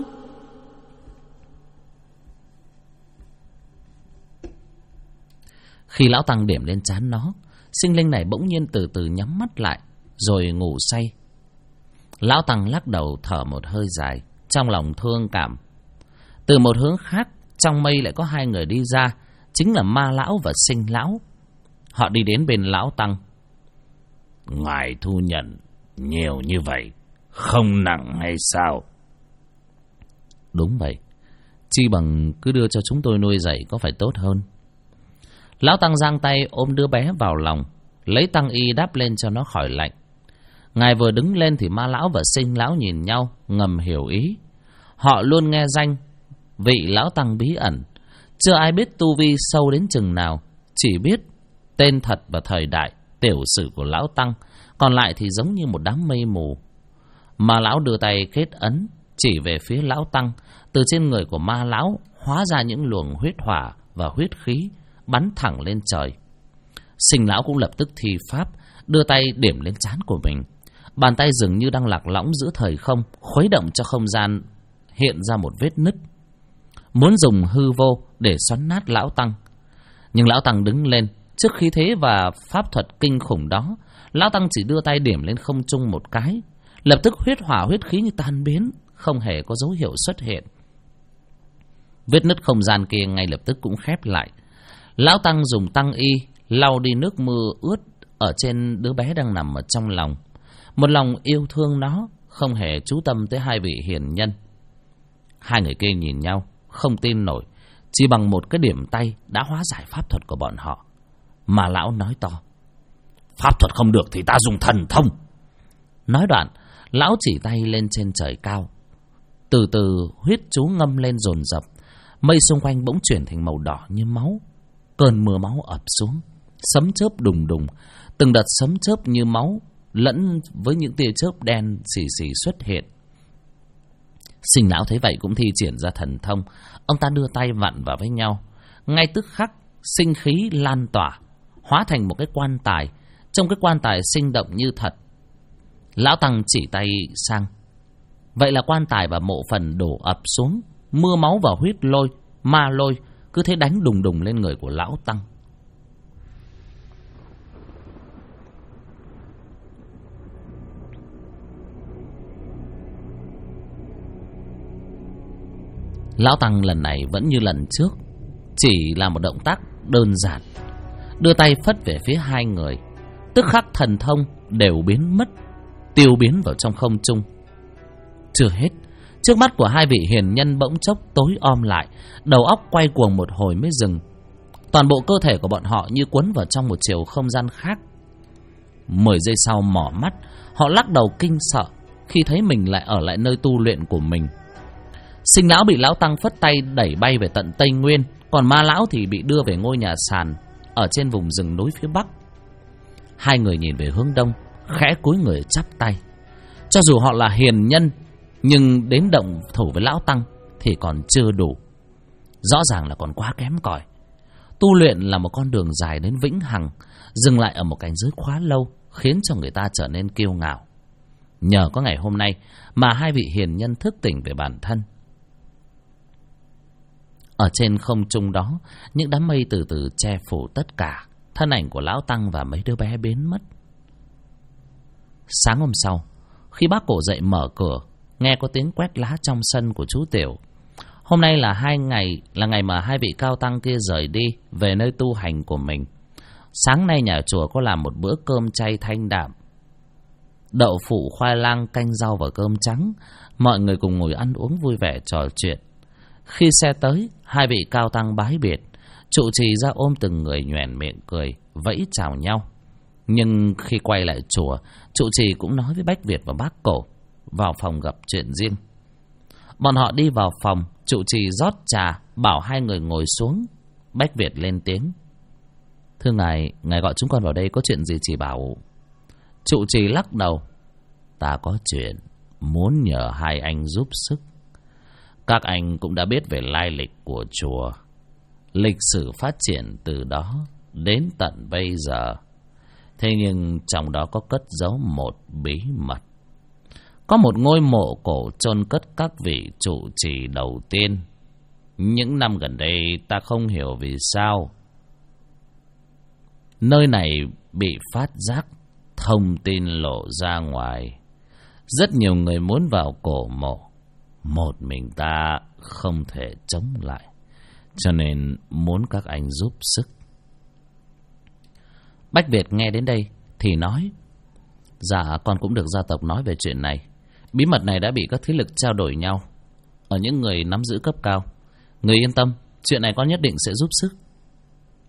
Khi Lão Tăng điểm lên trán nó, sinh linh này bỗng nhiên từ từ nhắm mắt lại, rồi ngủ say. Lão Tăng lắc đầu thở một hơi dài, trong lòng thương cảm. Từ một hướng khác, trong mây lại có hai người đi ra, chính là Ma Lão và Sinh Lão. Họ đi đến bên Lão Tăng. Ngài thu nhận nhiều như vậy, không nặng hay sao? Đúng vậy, chi bằng cứ đưa cho chúng tôi nuôi dạy có phải tốt hơn. Lão Tăng giang tay ôm đứa bé vào lòng, lấy tăng y đắp lên cho nó khỏi lạnh. Ngài vừa đứng lên thì Ma lão và Sinh lão nhìn nhau, ngầm hiểu ý. Họ luôn nghe danh vị lão tăng bí ẩn, chưa ai biết tu vi sâu đến chừng nào, chỉ biết tên thật và thời đại, tiểu sử của lão tăng, còn lại thì giống như một đám mây mù. Ma lão đưa tay kết ấn chỉ về phía lão tăng, từ trên người của Ma lão hóa ra những luồng huyết hỏa và huyết khí bắn thẳng lên trời. Sinh lão cũng lập tức thi pháp, đưa tay điểm lên trán của mình. Bàn tay dường như đang lạc lõng giữa thời không, khuấy động cho không gian hiện ra một vết nứt, muốn dùng hư vô để xoắn nát lão tăng. Nhưng lão tăng đứng lên, trước khí thế và pháp thuật kinh khủng đó, lão tăng chỉ đưa tay điểm lên không trung một cái, lập tức huyết hỏa huyết khí như tan biến, không hề có dấu hiệu xuất hiện. Vết nứt không gian kia ngay lập tức cũng khép lại. Lão tăng dùng tăng y lau đi nước mưa ướt ở trên đứa bé đang nằm ở trong lòng, một lòng yêu thương nó, không hề chú tâm tới hai vị hiền nhân. Hai người kia nhìn nhau không tin nổi, chỉ bằng một cái điểm tay đã hóa giải pháp thuật của bọn họ. Mà lão nói to: "Pháp thuật không được thì ta dùng thần thông." Nói đoạn, lão chỉ tay lên trên trời cao. Từ từ huyết chú ngâm lên dồn dập, mây xung quanh bỗng chuyển thành màu đỏ như máu. Cơn mưa máu ập xuống, sấm chớp đùng đùng, từng đợt sấm chớp như máu lẫn với những tia chớp đen xì xì xuất hiện. Sinh lão thấy vậy cũng thi triển ra thần thông, ông ta đưa tay vặn vào với nhau, ngay tức khắc sinh khí lan tỏa, hóa thành một cái quan tài. Trong cái quan tài sinh động như thật. Lão tăng chỉ tay sang, vậy là quan tài và mộ phần đổ ập xuống, mưa máu và huyết lôi, ma lôi cứ thế đánh đùng đùng lên người của lão tăng. Lão tăng lần này vẫn như lần trước, chỉ là một động tác đơn giản, đưa tay phất về phía hai người, tức khắc thần thông đều biến mất, tiêu biến vào trong không trung. Chưa hết, trước mắt của hai vị hiền nhân bỗng chốc tối om lại, đầu óc quay cuồng một hồi mới dừng. Toàn bộ cơ thể của bọn họ như cuốn vào trong một chiều không gian khác. 10 giây sau mỏ mắt, họ lắc đầu kinh sợ khi thấy mình lại ở lại nơi tu luyện của mình. Sinh lão bị lão tăng phất tay đẩy bay về tận Tây Nguyên, còn Ma lão thì bị đưa về ngôi nhà sàn ở trên vùng rừng núi phía Bắc. Hai người nhìn về hướng đông, khẽ cúi người chắp tay. Cho dù họ là hiền nhân, nhưng đến động thủ với lão tăng thì còn chưa đủ, rõ ràng là còn quá kém cỏi. Tu luyện là một con đường dài đến vĩnh hằng, dừng lại ở một cảnh giới quá lâu khiến cho người ta trở nên kiêu ngạo. Nhờ có ngày hôm nay mà hai vị hiền nhân thức tỉnh về bản thân. Ở trên không trung đó, những đám mây từ từ che phủ tất cả, thân ảnh của lão tăng và mấy đứa bé biến mất. Sáng hôm sau, khi bác cổ dậy mở cửa, nghe có tiếng quét lá trong sân của chú Tiểu. Hôm nay là ngày mà hai vị cao tăng kia rời đi về nơi tu hành của mình. Sáng nay nhà chùa có làm một bữa cơm chay thanh đạm, đậu phụ, khoai lang, canh rau và cơm trắng. Mọi người cùng ngồi ăn uống vui vẻ trò chuyện. Khi xe tới, hai vị cao tăng bái biệt, trụ trì ra ôm từng người nhoẻn miệng cười, vẫy chào nhau. Nhưng khi quay lại chùa, trụ trì cũng nói với Bách Việt và bác cổ vào phòng gặp chuyện riêng. Bọn họ đi vào phòng, trụ trì rót trà, bảo hai người ngồi xuống. Bách Việt lên tiếng: "Thưa ngài gọi chúng con vào đây có chuyện gì chỉ bảo?" Trụ trì lắc đầu: "Ta có chuyện muốn nhờ hai anh giúp sức. Các anh cũng đã biết về lai lịch của chùa, lịch sử phát triển từ đó đến tận bây giờ. Thế nhưng trong đó có cất giấu một bí mật. Có một ngôi mộ cổ chôn cất các vị trụ trì đầu tiên. Những năm gần đây ta không hiểu vì sao nơi này bị phát giác thông tin lộ ra ngoài. Rất nhiều người muốn vào cổ mộ, một mình ta không thể chống lại, cho nên muốn các anh giúp sức." Bách Việt nghe đến đây thì nói: "Dạ, con cũng được gia tộc nói về chuyện này. Bí mật này đã bị các thế lực trao đổi nhau ở những người nắm giữ cấp cao. Người yên tâm, chuyện này con nhất định sẽ giúp sức."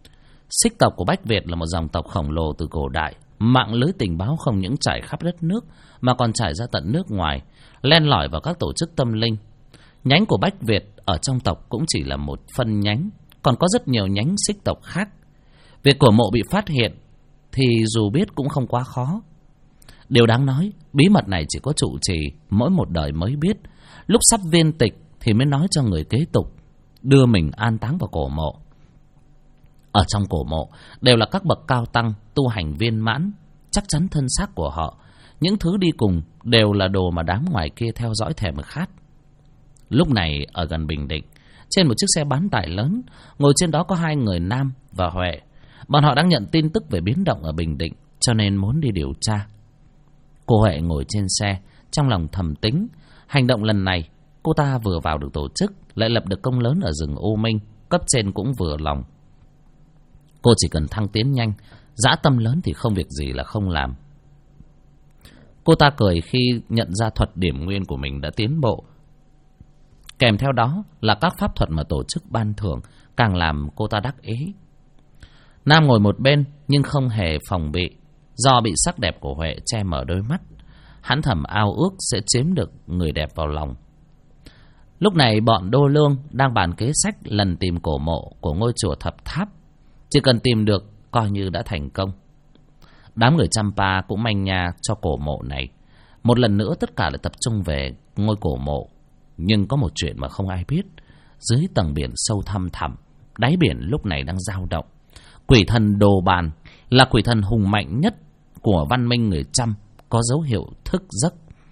Xích tộc của Bách Việt là một dòng tộc khổng lồ từ cổ đại. Mạng lưới tình báo không những trải khắp đất nước mà còn trải ra tận nước ngoài, len lỏi vào các tổ chức tâm linh. Nhánh của Bách Việt ở trong tộc cũng chỉ là một phân nhánh, còn có rất nhiều nhánh xích tộc khác. Việc của mộ bị phát hiện thì dù biết cũng không quá khó. Điều đáng nói, bí mật này chỉ có trụ trì mỗi một đời mới biết. Lúc sắp viên tịch thì mới nói cho người kế tục, đưa mình an táng vào cổ mộ. Ở trong cổ mộ đều là các bậc cao tăng tu hành viên mãn, chắc chắn thân xác của họ, những thứ đi cùng đều là đồ mà đám ngoài kia theo dõi thèm khát. Lúc này ở gần Bình Định, trên một chiếc xe bán tải lớn, ngồi trên đó có hai người Nam và Huệ. Bọn họ đang nhận tin tức về biến động ở Bình Định, cho nên muốn đi điều tra. Cô Huệ ngồi trên xe, trong lòng thầm tính, hành động lần này cô ta vừa vào được tổ chức, lại lập được công lớn ở rừng U Minh, cấp trên cũng vừa lòng. Cô chỉ cần thăng tiến nhanh, dã tâm lớn thì không việc gì là không làm. Cô ta cười khi nhận ra thuật điểm nguyên của mình đã tiến bộ. Kèm theo đó là các pháp thuật mà tổ chức ban thưởng, càng làm cô ta đắc ý. Nam ngồi một bên nhưng không hề phòng bị, do bị sắc đẹp của Huệ che mở đôi mắt. Hắn thầm ao ước sẽ chiếm được người đẹp vào lòng. Lúc này bọn Đô Lương đang bàn kế sách lần tìm cổ mộ của ngôi chùa Thập Tháp. Chỉ cần tìm được coi như đã thành công. Đám người Champa cũng manh nha cho cổ mộ này. Một lần nữa tất cả lại tập trung về ngôi cổ mộ. Nhưng có một chuyện mà không ai biết. Dưới tầng biển sâu thăm thẳm, đáy biển lúc này đang dao động. Quỷ thần Đồ Bàn là quỷ thần hùng mạnh nhất của văn minh người Chăm, có dấu hiệu thức giấc.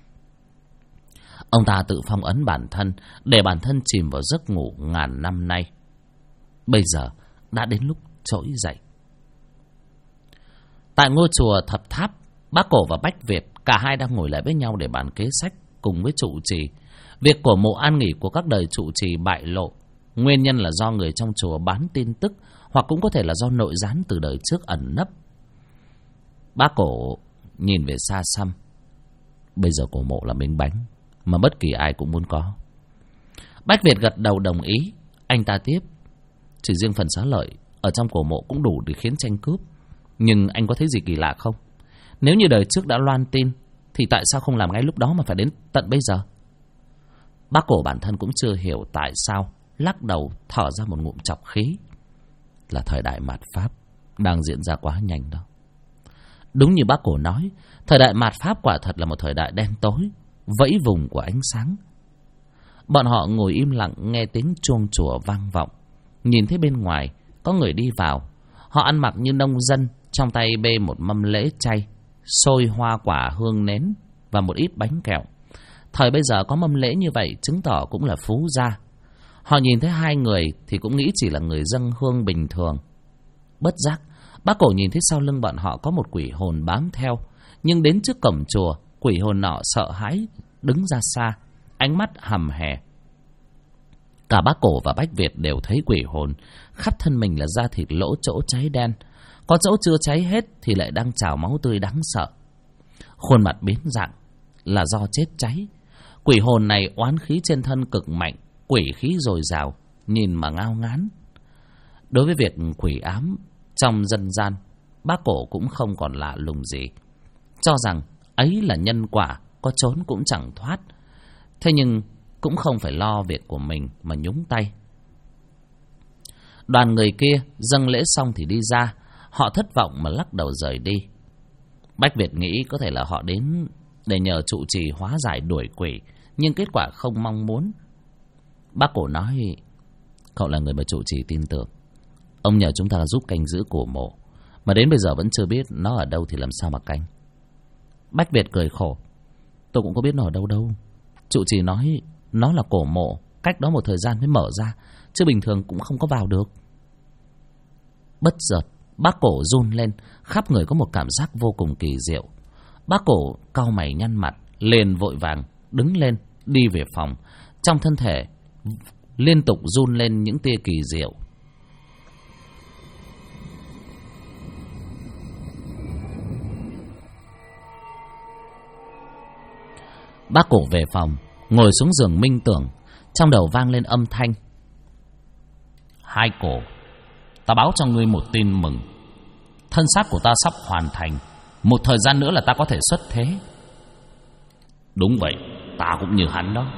Ông ta tự phong ấn bản thân để bản thân chìm vào giấc ngủ ngàn năm nay. Bây giờ đã đến lúc trỗi dậy. Tại ngôi chùa Thập Tháp, Bác Cổ và Bách Việt cả hai đang ngồi lại với nhau để bàn kế sách cùng với trụ trì. Việc cổ mộ an nghỉ của các đời trụ trì bại lộ, nguyên nhân là do người trong chùa bán tin tức, hoặc cũng có thể là do nội gián từ đời trước ẩn nấp. Bác Cổ nhìn về xa xăm. Bây giờ cổ mộ là miếng bánh mà bất kỳ ai cũng muốn có. Bách Việt gật đầu đồng ý. Anh ta tiếp: chỉ riêng phần xá lợi ở trong cổ mộ cũng đủ để khiến tranh cướp. Nhưng anh có thấy gì kỳ lạ không? Nếu như đời trước đã loan tin thì tại sao không làm ngay lúc đó mà phải đến tận bây giờ? Bác Cổ bản thân cũng chưa hiểu tại sao, lắc đầu thở ra một ngụm trọc khí. Là thời đại mạt Pháp đang diễn ra quá nhanh đó. Đúng như bác Cổ nói, thời đại mạt Pháp quả thật là một thời đại đen tối, vẫy vùng của ánh sáng. Bọn họ ngồi im lặng nghe tiếng chuông chùa vang vọng. Nhìn thấy bên ngoài có người đi vào. Họ ăn mặc như nông dân, trong tay bê một mâm lễ chay, xôi hoa quả hương nến và một ít bánh kẹo. Thời bây giờ có mâm lễ như vậy chứng tỏ cũng là phú gia. Họ nhìn thấy hai người thì cũng nghĩ chỉ là người dâng hương bình thường. Bất giác, bác Cổ nhìn thấy sau lưng bọn họ có một quỷ hồn bám theo. Nhưng đến trước cổng chùa, quỷ hồn nọ sợ hãi đứng ra xa, ánh mắt hầm hè. Cả bác Cổ và Bách Việt đều thấy quỷ hồn, khắp thân mình là da thịt lỗ chỗ cháy đen, có chỗ chưa cháy hết thì lại đang trào máu tươi đáng sợ. Khuôn mặt biến dạng là do chết cháy. Quỷ hồn này oán khí trên thân cực mạnh, quỷ khí dồi dào, nhìn mà ngao ngán. Đối với việc quỷ ám trong dân gian, bác Cổ cũng không còn lạ lùng gì, cho rằng ấy là nhân quả, có trốn cũng chẳng thoát. Thế nhưng cũng không phải lo việc của mình mà nhúng tay. Đoàn người kia dâng lễ xong thì đi ra. Họ thất vọng mà lắc đầu rời đi. Bách Việt nghĩ có thể là họ đến để nhờ trụ trì hóa giải đuổi quỷ, nhưng kết quả không mong muốn. Bác Cổ nói: cậu là người mà trụ trì tin tưởng. Ông nhờ chúng ta giúp canh giữ cổ mộ, mà đến bây giờ vẫn chưa biết nó ở đâu thì làm sao mà canh. Bách Việt cười khổ: tôi cũng có biết nó ở đâu đâu. Trụ trì nói nó là cổ mộ, cách đó một thời gian mới mở ra, chứ bình thường cũng không có vào được. Bất chợt bác Cổ run lên, khắp người có một cảm giác vô cùng kỳ diệu. Bác Cổ cau mày nhăn mặt, liền vội vàng đứng lên đi về phòng. Trong thân thể liên tục run lên những tia kỳ diệu. Bác Cổ về phòng, ngồi xuống giường minh tưởng. Trong đầu vang lên âm thanh: hai cổ, Ta báo cho ngươi một tin mừng. Thân xác của ta sắp hoàn thành, một thời gian nữa là ta có thể xuất thế. Đúng vậy, ta cũng như hắn đó.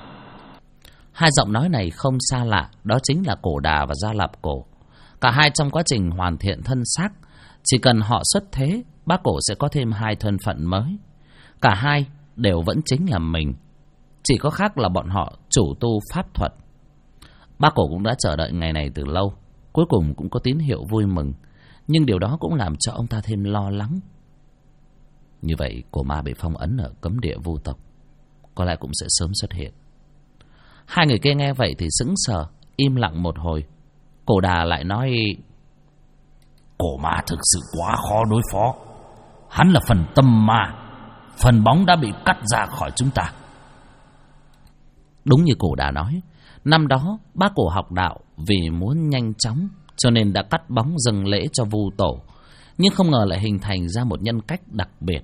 Hai giọng nói này không xa lạ, đó chính là Cổ Đà và Gia Lạp Cổ. Cả hai trong quá trình hoàn thiện thân xác, chỉ cần họ xuất thế, bác Cổ sẽ có thêm hai thân phận mới. Cả hai đều vẫn chính là mình, chỉ có khác là bọn họ chủ tu pháp thuật. Bác Cổ cũng đã chờ đợi ngày này từ lâu, cuối cùng cũng có tín hiệu vui mừng, nhưng điều đó cũng làm cho ông ta thêm lo lắng. Như vậy Cổ Ma bị phong ấn ở cấm địa vu tộc, có lẽ cũng sẽ sớm xuất hiện. Hai người kia nghe vậy thì sững sờ, im lặng một hồi. Cổ Đà lại nói: Cổ Ma thực sự quá khó đối phó. Hắn là phần tâm ma, phần bóng đã bị cắt ra khỏi chúng ta. Đúng như Cổ Đà nói, năm đó bác Cổ học đạo vì muốn nhanh chóng cho nên đã cắt bóng dâng lễ cho vu tổ, nhưng không ngờ lại hình thành ra một nhân cách đặc biệt,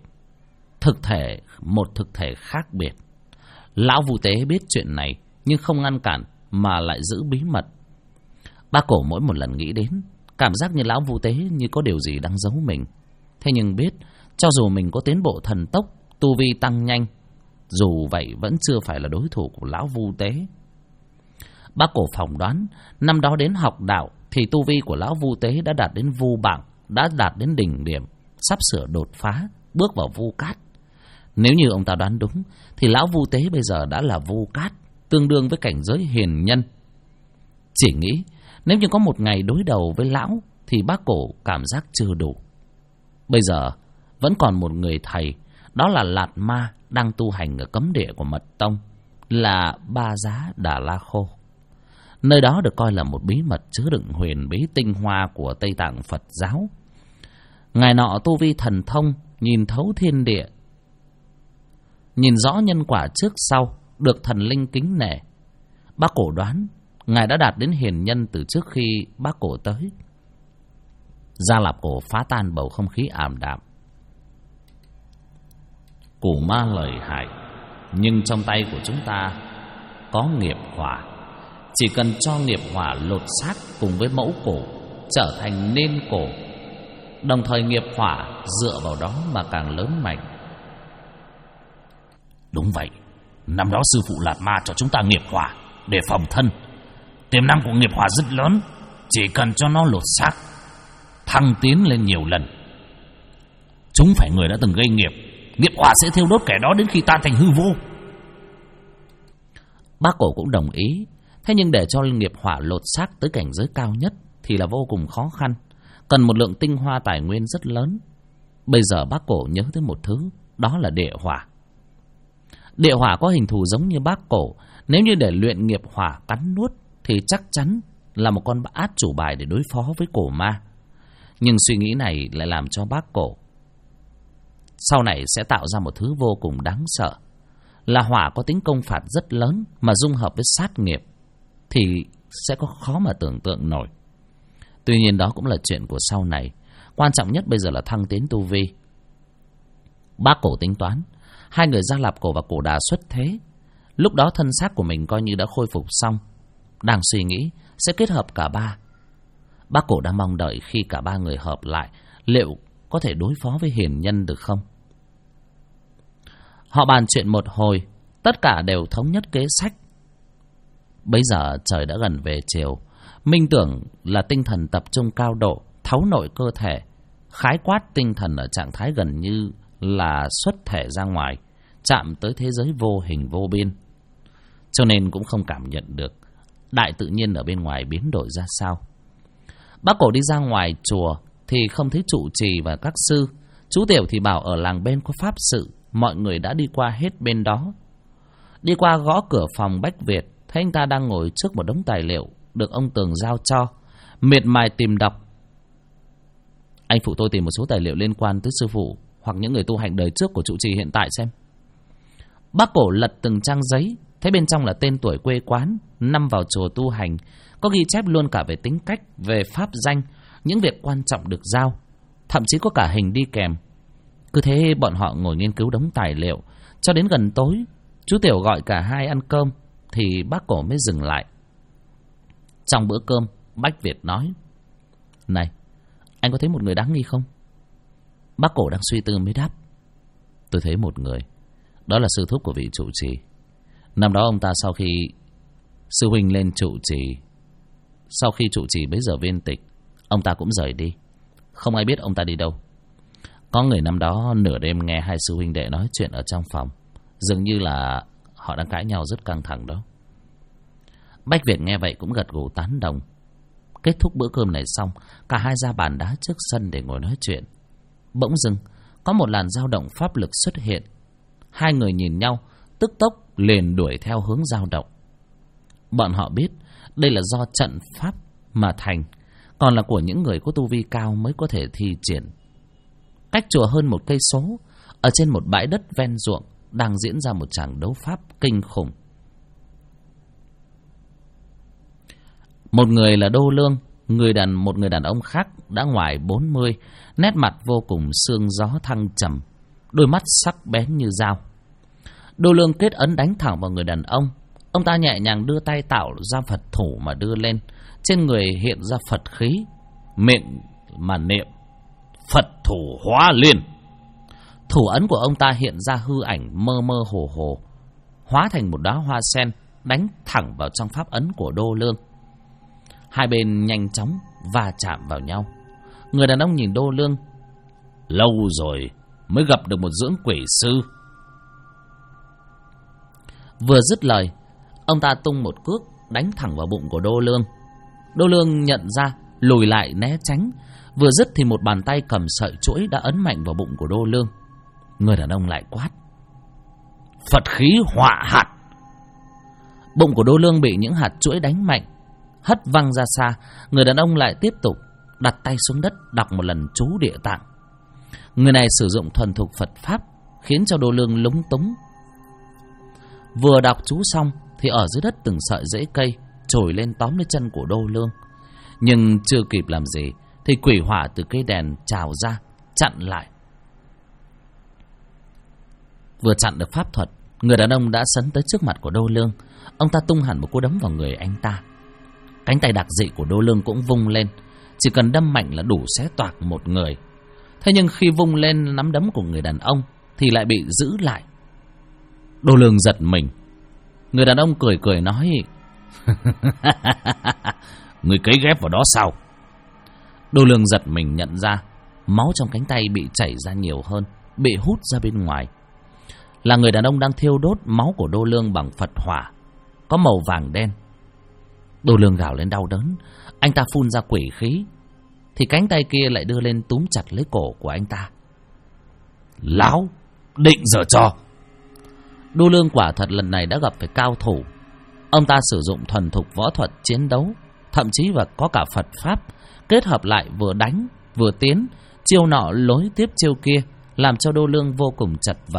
một thực thể khác biệt. Lão Vu Tế biết chuyện này nhưng không ngăn cản mà lại giữ bí mật. Bác Cổ mỗi một lần nghĩ đến, cảm giác như lão Vu Tế như có điều gì đang giấu mình. Thế nhưng biết, cho dù mình có tiến bộ thần tốc, tu vi tăng nhanh, dù vậy vẫn chưa phải là đối thủ của lão Vu Tế. Bác Cổ phỏng đoán, năm đó đến học đạo thì tu vi của lão Vu Tế đã đạt đến vu bảng, đã đạt đến đỉnh điểm, sắp sửa đột phá, bước vào vu cát. Nếu như ông ta đoán đúng, thì lão Vu Tế bây giờ đã là vu cát, tương đương với cảnh giới hiền nhân. Chỉ nghĩ, nếu như có một ngày đối đầu với lão, thì bác Cổ cảm giác chưa đủ. Bây giờ, vẫn còn một người thầy, đó là Lạt Ma, đang tu hành ở cấm địa của Mật Tông, là Ba Giá Đà La Khô. Nơi đó được coi là một bí mật chứa đựng huyền bí tinh hoa của Tây Tạng Phật giáo. Ngài nọ tu vi thần thông, nhìn thấu thiên địa, nhìn rõ nhân quả trước sau, được thần linh kính nể. Bác Cổ đoán ngài đã đạt đến hiền nhân từ trước khi bác Cổ tới. Gia Lạp Cổ phá tan bầu không khí ảm đạm. Cổ Ma lợi hại, nhưng trong tay của chúng ta có nghiệp hỏa. Chỉ cần cho nghiệp hỏa lột xác cùng với mẫu cổ, trở thành nên cổ, đồng thời nghiệp hỏa dựa vào đó mà càng lớn mạnh. Đúng vậy, năm đó sư phụ Lạt Ma cho chúng ta nghiệp hỏa để phòng thân. Tiềm năng của nghiệp hỏa rất lớn, chỉ cần cho nó lột xác, thăng tiến lên nhiều lần. Chúng phải người đã từng gây nghiệp, nghiệp hỏa sẽ thiêu đốt kẻ đó đến khi tan thành hư vô. Bác Cổ cũng đồng ý. Thế nhưng để cho nghiệp hỏa lột xác tới cảnh giới cao nhất thì là vô cùng khó khăn, cần một lượng tinh hoa tài nguyên rất lớn. Bây giờ bác Cổ nhớ tới một thứ, đó là địa hỏa. Địa hỏa có hình thù giống như bác Cổ, nếu như để luyện nghiệp hỏa cắn nuốt thì chắc chắn là một con át chủ bài để đối phó với Cổ Ma. Nhưng suy nghĩ này lại làm cho bác Cổ sau này sẽ tạo ra một thứ vô cùng đáng sợ, là hỏa có tính công phạt rất lớn mà dung hợp với sát nghiệp thì sẽ có khó mà tưởng tượng nổi. Tuy nhiên đó cũng là chuyện của sau này, quan trọng nhất bây giờ là thăng tiến tu vi. Bác Cổ tính toán, hai người Gia Lạp Cổ và Cổ Đà xuất thế, lúc đó thân xác của mình coi như đã khôi phục xong, đang suy nghĩ sẽ kết hợp cả ba. Bác Cổ đang mong đợi khi cả ba người hợp lại, liệu có thể đối phó với hiền nhân được không? Họ bàn chuyện một hồi, tất cả đều thống nhất kế sách. Bây giờ trời đã gần về chiều, minh tưởng là tinh thần tập trung cao độ, thấu nội cơ thể, khái quát tinh thần ở trạng thái gần như là xuất thể ra ngoài, chạm tới thế giới vô hình vô biên. Cho nên cũng không cảm nhận được đại tự nhiên ở bên ngoài biến đổi ra sao. Bác Cổ đi ra ngoài chùa thì không thấy trụ trì và các sư. Chú Tiểu thì bảo ở làng bên có pháp sự, mọi người đã đi qua hết bên đó. Đi qua gõ cửa phòng Bách Việt, thấy anh ta đang ngồi trước một đống tài liệu được ông Tường giao cho, miệt mài tìm đọc. Anh phụ tôi tìm một số tài liệu liên quan tới sư phụ hoặc những người tu hành đời trước của trụ trì hiện tại xem. Bác Cổ lật từng trang giấy, thấy bên trong là tên tuổi quê quán, năm vào chùa tu hành, có ghi chép luôn cả về tính cách, về pháp danh, những việc quan trọng được giao, thậm chí có cả hình đi kèm. Cứ thế bọn họ ngồi nghiên cứu đống tài liệu cho đến gần tối. Chú Tiểu gọi cả hai ăn cơm thì bác Cổ mới dừng lại. Trong bữa cơm, Bách Việt nói: Này, anh có thấy một người đáng nghi không? Bác Cổ đang suy tư mới đáp. Tôi thấy một người. Đó là sư thúc của vị trụ trì. Năm đó ông ta sau khi sư huynh lên trụ trì, sau khi trụ trì bấy giờ viên tịch, ông ta cũng rời đi. Không ai biết ông ta đi đâu. Có người năm đó nửa đêm nghe hai sư huynh đệ nói chuyện ở trong phòng. Dường như là họ đang cãi nhau rất căng thẳng đó. Bách Việt nghe vậy cũng gật gù tán đồng. Kết thúc bữa cơm này xong, cả hai ra bàn đá trước sân để ngồi nói chuyện. Bỗng dưng có một làn dao động pháp lực xuất hiện. Hai người nhìn nhau, tức tốc liền đuổi theo hướng dao động. Bọn họ biết đây là do trận pháp mà thành, còn là của những người có tu vi cao mới có thể thi triển. Cách chùa hơn 1 cây số, ở trên một bãi đất ven ruộng đang diễn ra một tràng đấu pháp kinh khủng. Một người là Đô Lương, một người đàn ông khác đã ngoài 40, nét mặt vô cùng sương gió thăng trầm, đôi mắt sắc bén như dao. Đô Lương kết ấn đánh thẳng vào người đàn ông. Ông ta nhẹ nhàng đưa tay tạo ra Phật thủ mà đưa lên. Trên người hiện ra Phật khí, miệng mà niệm Phật thủ hóa liên. Thủ ấn của ông ta hiện ra hư ảnh mơ mơ hồ hồ, hóa thành một đóa hoa sen đánh thẳng vào trong pháp ấn của Đô Lương. Hai bên nhanh chóng va chạm vào nhau. Người đàn ông nhìn Đô Lương. Lâu rồi mới gặp được một dưỡng quỷ sư. Vừa dứt lời, ông ta tung một cước đánh thẳng vào bụng của Đô Lương. Đô Lương nhận ra, lùi lại né tránh. Vừa dứt thì một bàn tay cầm sợi chuỗi đã ấn mạnh vào bụng của Đô Lương. Người đàn ông lại quát: Phật khí họa hạt. Bụng của Đô Lương bị những hạt chuỗi đánh mạnh, hất văng ra xa. Người đàn ông lại tiếp tục đặt tay xuống đất, đọc một lần chú địa tạng. Người này sử dụng thuần thục Phật pháp, khiến cho Đô Lương lúng túng. Vừa đọc chú xong thì ở dưới đất từng sợi rễ cây trồi lên tóm lấy chân của Đô Lương. Nhưng chưa kịp làm gì thì quỷ hỏa từ cây đèn trào ra chặn lại. Vừa chặn được pháp thuật, người đàn ông đã sấn tới trước mặt của Đô Lương. Ông ta tung hẳn một cú đấm vào người anh ta. Cánh tay đặc dị của Đô Lương cũng vung lên, chỉ cần đâm mạnh là đủ xé toạc một người. Thế nhưng khi vung lên nắm đấm của người đàn ông thì lại bị giữ lại. Đô Lương giật mình. Người đàn ông cười cười nói: Người cấy ghép vào đó sao? Đô Lương giật mình nhận ra máu trong cánh tay bị chảy ra nhiều hơn, bị hút ra bên ngoài. Là người đàn ông đang thiêu đốt máu của Đô Lương bằng Phật hỏa, có màu vàng đen. Đô Lương gào lên đau đớn. Anh ta phun ra quỷ khí, thì cánh tay kia lại đưa lên túm chặt lấy cổ của anh ta. Lão định giở trò. Đô Lương quả thật lần này đã gặp phải cao thủ. Ông ta sử dụng thuần thục võ thuật chiến đấu, thậm chí và có cả Phật pháp, kết hợp lại vừa đánh vừa tiến, chiêu nọ lối tiếp chiêu kia, làm cho Đô Lương vô cùng chật vật.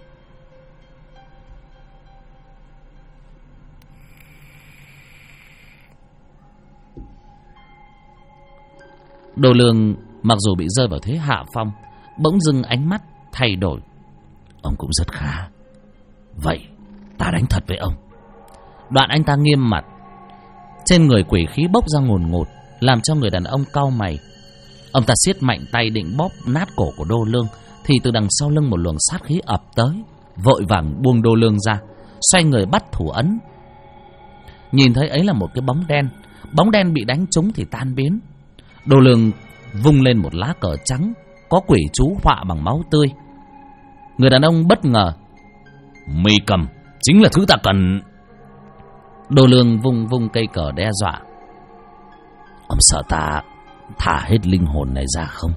Đô Lương mặc dù bị rơi vào thế hạ phong, bỗng dưng ánh mắt thay đổi. Ông cũng rất khá. Vậy ta đánh thật với ông. Đoạn anh ta nghiêm mặt. Trên người quỷ khí bốc ra ngùn ngụt, làm cho người đàn ông cau mày. Ông ta siết mạnh tay định bóp nát cổ của Đô Lương, thì từ đằng sau lưng một luồng sát khí ập tới, vội vàng buông Đô Lương ra, xoay người bắt thủ ấn. Nhìn thấy ấy là một cái bóng đen. Bóng đen bị đánh trúng thì tan biến. Đô Lương vung lên một lá cờ trắng, có quỷ chú họa bằng máu tươi. Người đàn ông bất ngờ. Mi cầm chính là thứ ta cần. Đô Lương vung cây cờ đe dọa. Ông sợ ta thả hết linh hồn này ra không?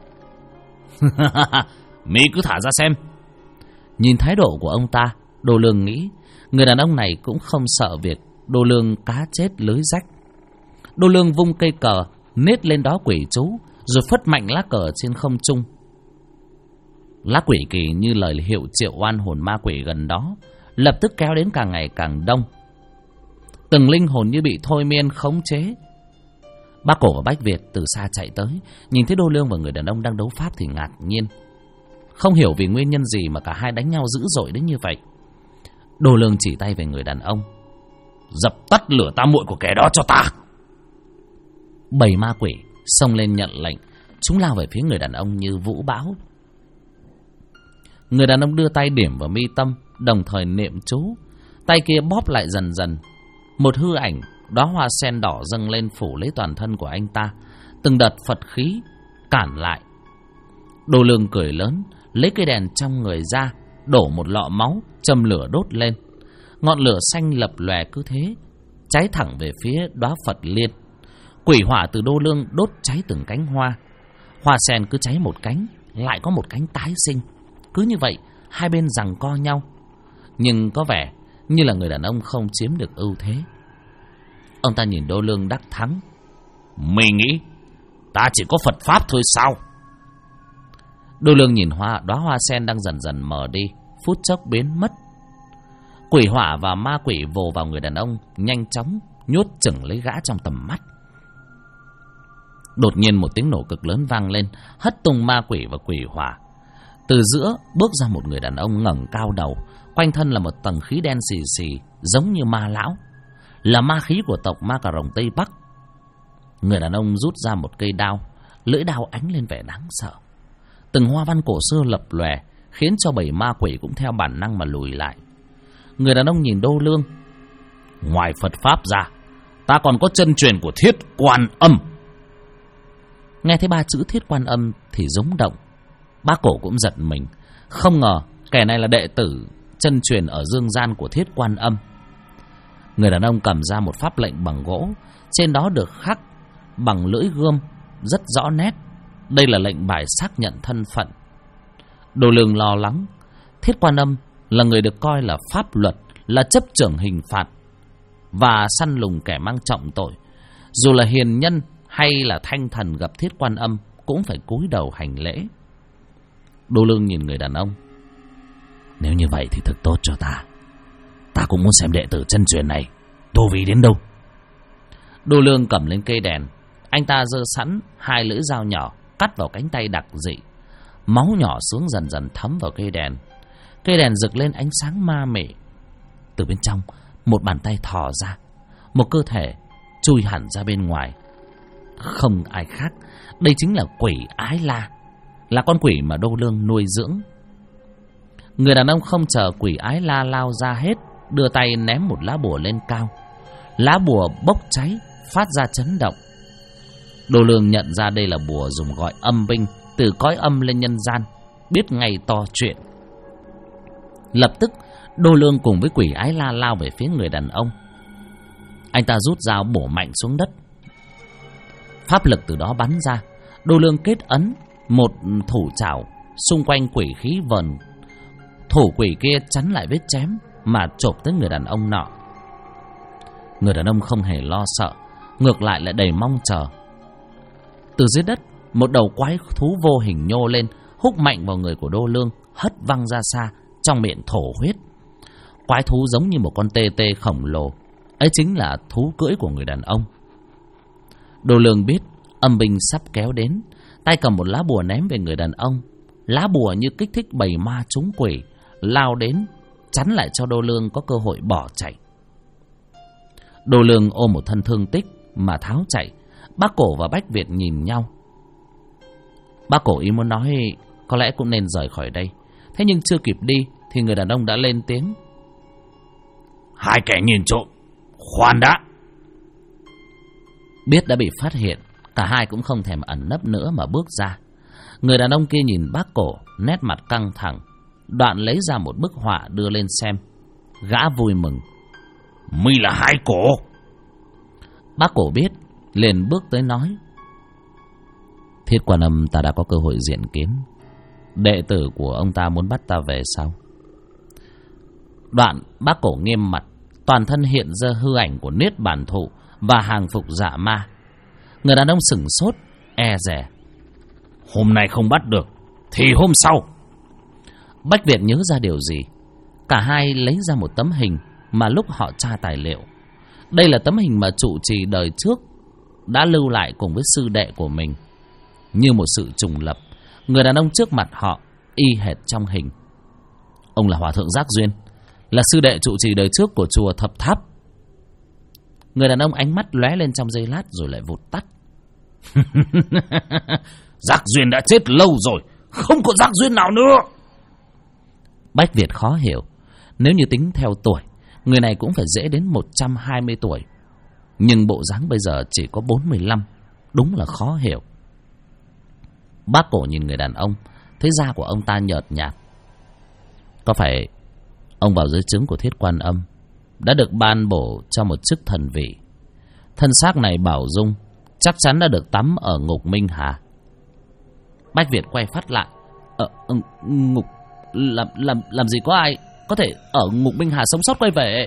Mi cứ thả ra xem. Nhìn thái độ của ông ta, Đô Lương nghĩ người đàn ông này cũng không sợ việc Đô Lương cá chết lưới rách. Đô Lương vung cây cờ nết lên đó quỷ chú, rồi phất mạnh lá cờ trên không trung. Lá quỷ kỳ như lời hiệu triệu oan hồn ma quỷ gần đó, lập tức kéo đến càng ngày càng đông. Từng linh hồn như bị thôi miên khống chế. Bác Cổ và Bách Việt từ xa chạy tới, nhìn thấy Đô Lương và người đàn ông đang đấu pháp thì ngạc nhiên. Không hiểu vì nguyên nhân gì mà cả hai đánh nhau dữ dội đến như vậy. Đô Lương chỉ tay về người đàn ông. Dập tắt lửa tam muội của kẻ đó cho ta. 7 ma quỷ xông lên nhận lệnh. Chúng lao về phía người đàn ông như vũ bão. Người đàn ông đưa tay điểm vào mi tâm, đồng thời niệm chú. Tay kia bóp lại dần dần. Một hư ảnh, đóa hoa sen đỏ dâng lên phủ lấy toàn thân của anh ta. Từng đợt Phật khí cản lại. Đồ Lương cười lớn, lấy cây đèn trong người ra, đổ một lọ máu, châm lửa đốt lên. Ngọn lửa xanh lập lòe cứ thế cháy thẳng về phía đóa Phật liên. Quỷ hỏa từ Đô Lương đốt cháy từng cánh hoa. Hoa sen cứ cháy một cánh, lại có một cánh tái sinh. Cứ như vậy, hai bên giằng co nhau. Nhưng có vẻ như là người đàn ông không chiếm được ưu thế. Ông ta nhìn Đô Lương đắc thắng. Mày nghĩ ta chỉ có Phật Pháp thôi sao? Đô Lương nhìn đóa hoa sen đang dần dần mờ đi, phút chốc biến mất. Quỷ hỏa và ma quỷ vồ vào người đàn ông, nhanh chóng nhốt chửng lấy gã trong tầm mắt. Đột nhiên một tiếng nổ cực lớn vang lên, hất tung ma quỷ và quỷ hỏa. Từ giữa bước ra một người đàn ông ngẩng cao đầu, quanh thân là một tầng khí đen xì xì, giống như ma lão, là ma khí của tộc Ma Cà Rồng Tây Bắc. Người đàn ông rút ra một cây đao, lưỡi đao ánh lên vẻ đáng sợ. Từng hoa văn cổ xưa lập lòe, khiến cho bầy ma quỷ cũng theo bản năng mà lùi lại. Người đàn ông nhìn Đô Lương. Ngoài Phật Pháp ra, ta còn có chân truyền của Thiết Quan Âm. Nghe thấy ba chữ Thiết Quan Âm thì rúng động. Bác Cổ cũng giật mình. Không ngờ kẻ này là đệ tử chân truyền ở dương gian của Thiết Quan Âm. Người đàn ông cầm ra một pháp lệnh bằng gỗ, trên đó được khắc bằng lưỡi gươm rất rõ nét. Đây là lệnh bài xác nhận thân phận. Đồ Lương lo lắng. Thiết Quan Âm là người được coi là pháp luật, là chấp trưởng hình phạt và săn lùng kẻ mang trọng tội. Dù là hiền nhân hay là thanh thần gặp Thiết Quan Âm cũng phải cúi đầu hành lễ. Đô Lương nhìn người đàn ông. Nếu như vậy thì thật tốt cho ta. Ta cũng muốn xem đệ tử chân truyền này tu vi đến đâu. Đô Lương cầm lên cây đèn. Anh ta giơ sẵn hai lưỡi dao nhỏ, cắt vào cánh tay đặc dị. Máu nhỏ xuống dần dần thấm vào cây đèn. Cây đèn rực lên ánh sáng ma mị. Từ bên trong, một bàn tay thò ra, một cơ thể chui hẳn ra bên ngoài. Không ai khác, đây chính là quỷ Ái La, là con quỷ mà Đô Lương nuôi dưỡng. Người đàn ông không chờ quỷ Ái La lao ra hết, đưa tay ném một lá bùa lên cao. Lá bùa bốc cháy, phát ra chấn động. Đô Lương nhận ra đây là bùa dùng gọi âm binh từ cõi âm lên nhân gian, biết ngay to chuyện. Lập tức Đô Lương cùng với quỷ Ái La lao về phía người đàn ông. Anh ta rút dao bổ mạnh xuống đất. Pháp lực từ đó bắn ra. Đô Lương kết ấn, một thủ chảo xung quanh quỷ khí vờn. Thủ quỷ kia chắn lại vết chém mà chộp tới người đàn ông nọ. Người đàn ông không hề lo sợ, ngược lại lại đầy mong chờ. Từ dưới đất, một đầu quái thú vô hình nhô lên, húc mạnh vào người của Đô Lương, hất văng ra xa, trong miệng thổ huyết. Quái thú giống như một con tê tê khổng lồ, ấy chính là thú cưỡi của người đàn ông. Đô Lương biết âm binh sắp kéo đến, tay cầm một lá bùa ném về người đàn ông. Lá bùa như kích thích bầy ma trúng quỷ, lao đến chắn lại cho Đô Lương có cơ hội bỏ chạy. Đô Lương ôm một thân thương tích mà tháo chạy. Bác Cổ và Bách Việt nhìn nhau. Bác Cổ ý muốn nói có lẽ cũng nên rời khỏi đây. Thế nhưng chưa kịp đi thì người đàn ông đã lên tiếng. Hai kẻ nhìn trộm, khoan đã. Biết đã bị phát hiện, cả hai cũng không thèm ẩn nấp nữa mà bước ra. Người đàn ông kia nhìn Bác Cổ, nét mặt căng thẳng, đoạn lấy ra một bức họa đưa lên xem. Gã vui mừng. Mi là Hai Cổ. Bác Cổ biết, liền bước tới nói. Thiết Quan Âm ta đã có cơ hội diện kiến. Đệ tử của ông ta muốn bắt ta về sao? Đoạn Bác Cổ nghiêm mặt, toàn thân hiện ra hư ảnh của Niết Bàn Thụ và hàng phục dạ ma. Người đàn ông sửng sốt, e dè. Hôm nay không bắt được thì hôm sau. Bách Việt nhớ ra điều gì. Cả hai lấy ra một tấm hình mà lúc họ tra tài liệu. Đây là tấm hình mà trụ trì đời trước đã lưu lại cùng với sư đệ của mình. Như một sự trùng lập, người đàn ông trước mặt họ y hệt trong hình. Ông là Hòa Thượng Giác Duyên, là sư đệ trụ trì đời trước của chùa Thập Tháp. Người đàn ông ánh mắt lóe lên trong giây lát rồi lại vụt tắt. Giác Duyên đã chết lâu rồi, không có Giác Duyên nào nữa. Bách Việt khó hiểu. Nếu như tính theo tuổi, người này cũng phải dễ đến 120 tuổi. Nhưng bộ dáng bây giờ chỉ có 45. Đúng là khó hiểu. Bác Cổ nhìn người đàn ông, thấy da của ông ta nhợt nhạt. Có phải ông vào dưới trướng của Thiết Quan Âm, đã được ban bổ cho một chức thần vị? Thân xác này bảo dung chắc chắn đã được tắm ở ngục Minh Hà. Bách Việt quay phát lại. Ngục làm gì có ai có thể ở ngục Minh Hà sống sót quay về?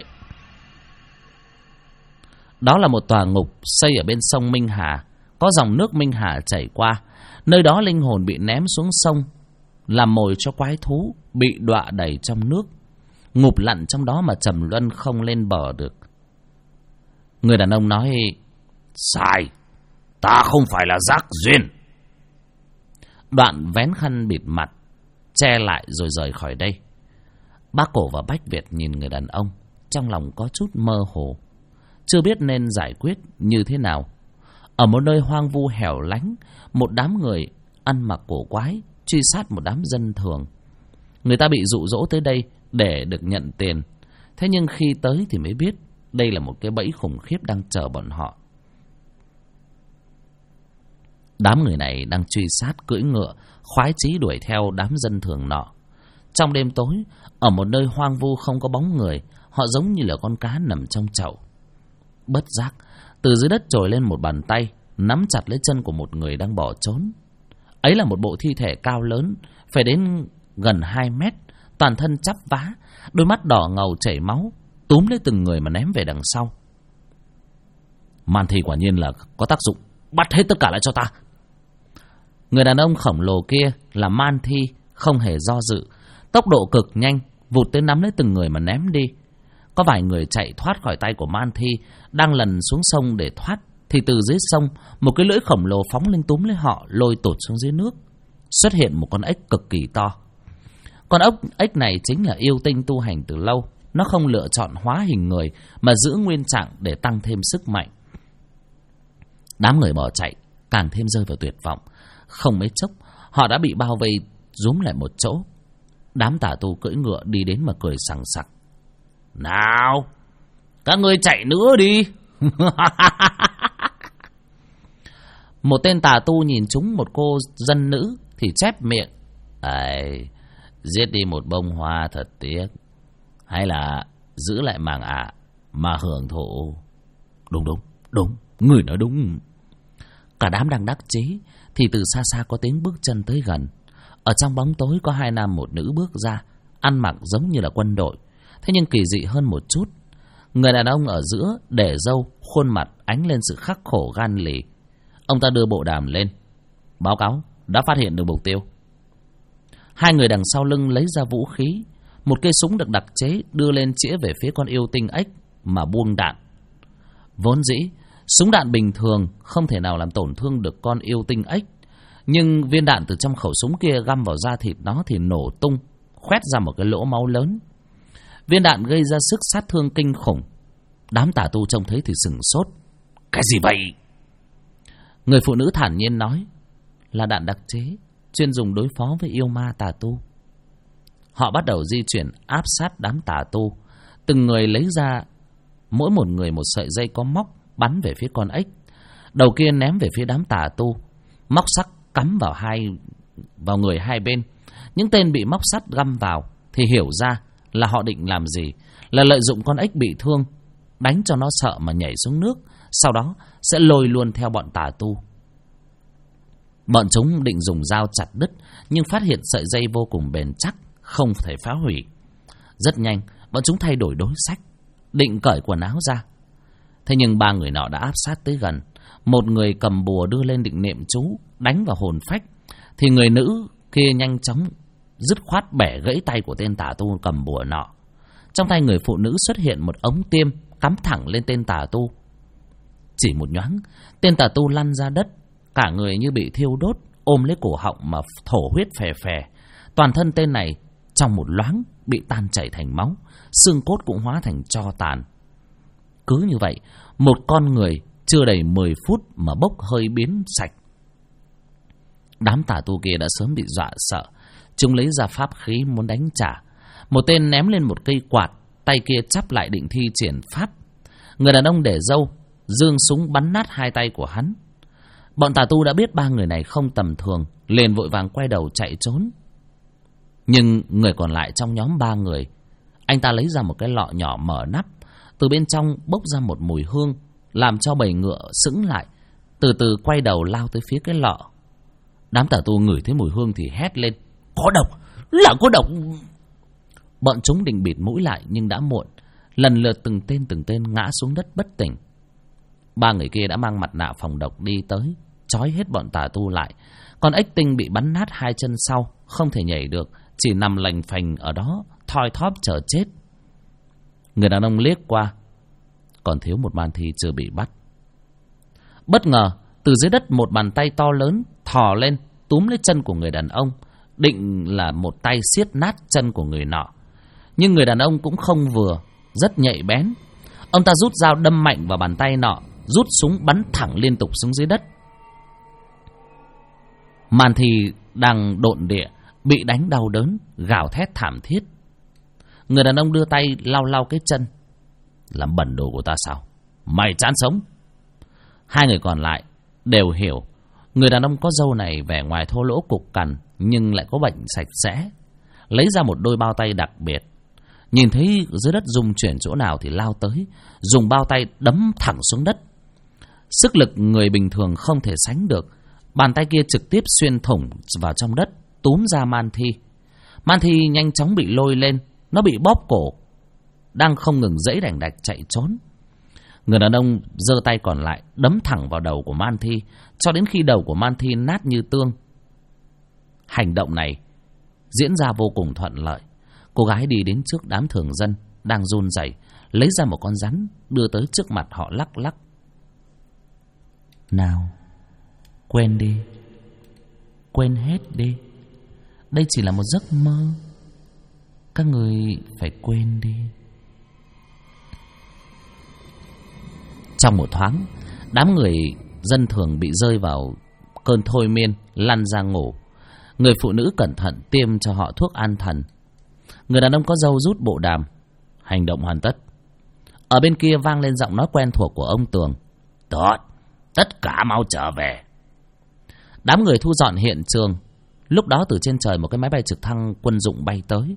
Đó là một tòa ngục xây ở bên sông Minh Hà, có dòng nước Minh Hà chảy qua. Nơi đó linh hồn bị ném xuống sông, làm mồi cho quái thú, bị đọa đầy trong nước, ngụp lặn trong đó mà trầm luân không lên bờ được. Người đàn ông nói: sai, ta không phải là Giác Duyên. Đoạn vén khăn bịt mặt, che lại rồi rời khỏi đây. Bác Cổ và Bách Việt nhìn người đàn ông, trong lòng có chút mơ hồ, chưa biết nên giải quyết như thế nào. Ở một nơi hoang vu hẻo lánh, một đám người ăn mặc cổ quái truy sát một đám dân thường. Người ta bị dụ dỗ tới đây để được nhận tiền. Thế nhưng khi tới thì mới biết đây là một cái bẫy khủng khiếp đang chờ bọn họ. Đám người này đang truy sát cưỡi ngựa, khoái chí đuổi theo đám dân thường nọ. Trong đêm tối, ở một nơi hoang vu không có bóng người, họ giống như là con cá nằm trong chậu. Bất giác, từ dưới đất trồi lên một bàn tay, nắm chặt lấy chân của một người đang bỏ trốn. Ấy là một bộ thi thể cao lớn, phải đến gần 2 mét, toàn thân chắp vá, đôi mắt đỏ ngầu chảy máu, túm lấy từng người mà ném về đằng sau. Man thi quả nhiên là có tác dụng, bắt hết tất cả lại cho ta. Người đàn ông khổng lồ kia là Man thi, không hề do dự, tốc độ cực nhanh, vụt tới nắm lấy từng người mà ném đi. Có vài người chạy thoát khỏi tay của Man thi, đang lần xuống sông để thoát, thì từ dưới sông một cái lưỡi khổng lồ phóng lên túm lấy họ, lôi tụt xuống dưới nước. Xuất hiện một con ếch cực kỳ to. Con ếch này chính là yêu tinh tu hành từ lâu. Nó không lựa chọn hóa hình người mà giữ nguyên trạng để tăng thêm sức mạnh. Đám người bỏ chạy càng thêm rơi vào tuyệt vọng. Không mấy chốc họ đã bị bao vây rúm lại một chỗ. Đám tà tu cưỡi ngựa đi đến mà cười sằng sặc. Nào, các ngươi chạy nữa đi. Một tên tà tu nhìn trúng một cô dân nữ thì chép miệng: giết đi một bông hoa thật tiếc, hay là giữ lại màng ạ mà hưởng thụ. Đúng, người nói đúng. Cả đám đang đắc chí thì từ xa xa có tiếng bước chân tới gần. Ở trong bóng tối có 2 nam một nữ bước ra, ăn mặc giống như là quân đội, thế nhưng kỳ dị hơn một chút. Người đàn ông ở giữa để râu, khuôn mặt ánh lên sự khắc khổ gan lì. Ông ta đưa bộ đàm lên: báo cáo, đã phát hiện được mục tiêu. 2 người đằng sau lưng lấy ra vũ khí, một cây súng được đặc chế đưa lên chĩa về phía con yêu tinh ếch mà buông đạn. Vốn dĩ súng đạn bình thường không thể nào làm tổn thương được con yêu tinh ếch, nhưng viên đạn từ trong khẩu súng kia găm vào da thịt nó thì nổ tung, khoét ra một cái lỗ máu lớn. Viên đạn gây ra sức sát thương kinh khủng. Đám tà tu trông thấy thì sửng sốt. Cái gì vậy? Người phụ nữ thản nhiên nói: là đạn đặc chế, chuyên dùng đối phó với yêu ma tà tu. Họ bắt đầu di chuyển áp sát đám tà tu. Từng người lấy ra mỗi một người một sợi dây có móc, bắn về phía con ếch. Đầu kia ném về phía đám tà tu. Móc sắt cắm vào người hai bên. Những tên bị móc sắt găm vào thì hiểu ra là họ định làm gì, là lợi dụng con ếch bị thương, đánh cho nó sợ mà nhảy xuống nước, sau đó sẽ lôi luôn theo bọn tà tu. Bọn chúng định dùng dao chặt đứt, nhưng phát hiện sợi dây vô cùng bền chắc, không thể phá hủy. Rất nhanh, bọn chúng thay đổi đối sách, định cởi quần áo ra. Thế nhưng 3 người nọ đã áp sát tới gần. Một người cầm bùa đưa lên định niệm chú, đánh vào hồn phách, thì người nữ kia nhanh chóng dứt khoát bẻ gãy tay của tên tà tu cầm bùa nọ. Trong tay người phụ nữ xuất hiện một ống tiêm cắm thẳng lên tên tà tu. Chỉ một nhoáng, tên tà tu lăn ra đất, cả người như bị thiêu đốt, ôm lấy cổ họng mà thổ huyết phè phè. Toàn thân tên này trong một loáng bị tan chảy thành máu, xương cốt cũng hóa thành tro tàn. Cứ như vậy, một con người chưa đầy 10 phút mà bốc hơi biến sạch. Đám tà tu kia đã sớm bị dọa sợ. Chúng lấy ra pháp khí muốn đánh trả. Một tên ném lên một cây quạt, tay kia chắp lại định thi triển pháp. Người đàn ông để râu giương súng bắn nát hai tay của hắn. Bọn tà tu đã biết ba người này không tầm thường, liền vội vàng quay đầu chạy trốn. Nhưng người còn lại trong nhóm ba người, anh ta lấy ra một cái lọ nhỏ mở nắp. Từ bên trong bốc ra một mùi hương, làm cho bầy ngựa sững lại, từ từ quay đầu lao tới phía cái lọ. Đám tà tu ngửi thấy mùi hương thì hét lên: có độc, là có độc! Bọn chúng định bịt mũi lại nhưng đã muộn. Lần lượt từng tên ngã xuống đất bất tỉnh. Ba người kia đã mang mặt nạ phòng độc đi tới, trói hết bọn tà tu lại. Còn ếch tinh bị bắn nát hai chân sau, không thể nhảy được, chỉ nằm lành phành ở đó, thoi thóp chờ chết. Người đàn ông liếc qua, còn thiếu một man thi chưa bị bắt. Bất ngờ, từ dưới đất một bàn tay to lớn thò lên, túm lấy chân của người đàn ông, định là một tay siết nát chân của người nọ. Nhưng người đàn ông cũng không vừa, rất nhạy bén. Ông ta rút dao đâm mạnh vào bàn tay nọ, rút súng bắn thẳng liên tục xuống dưới đất. Man thi đang độn địa, bị đánh đau đớn, gào thét thảm thiết. Người đàn ông đưa tay lau lau cái chân. Làm bẩn đồ của ta sao? Mày chán sống. Hai người còn lại đều hiểu. Người đàn ông có râu này vẻ ngoài thô lỗ cục cằn, nhưng lại có bệnh sạch sẽ. Lấy ra một đôi bao tay đặc biệt. Nhìn thấy dưới đất rung chuyển chỗ nào thì lao tới, dùng bao tay đấm thẳng xuống đất. Sức lực người bình thường không thể sánh được. Bàn tay kia trực tiếp xuyên thủng vào trong đất, túm ra man thi. Man thi nhanh chóng bị lôi lên, nó bị bóp cổ, đang không ngừng giãy đành đạch chạy trốn. Người đàn ông giơ tay còn lại đấm thẳng vào đầu của man thi, cho đến khi đầu của man thi nát như tương. Hành động này diễn ra vô cùng thuận lợi. Cô gái đi đến trước đám thường dân đang run rẩy, lấy ra một con rắn đưa tới trước mặt họ lắc lắc. Nào, quên đi, quên hết đi. Đây chỉ là một giấc mơ. Các người phải quên đi. Trong một thoáng, đám người dân thường bị rơi vào cơn thôi miên, lăn ra ngủ. Người phụ nữ cẩn thận tiêm cho họ thuốc an thần. Người đàn ông có râu rút bộ đàm. Hành động hoàn tất. Ở bên kia vang lên giọng nói quen thuộc của ông Tường. Tốt, tất cả mau trở về. Đám người thu dọn hiện trường. Lúc đó từ trên trời một cái máy bay trực thăng quân dụng bay tới.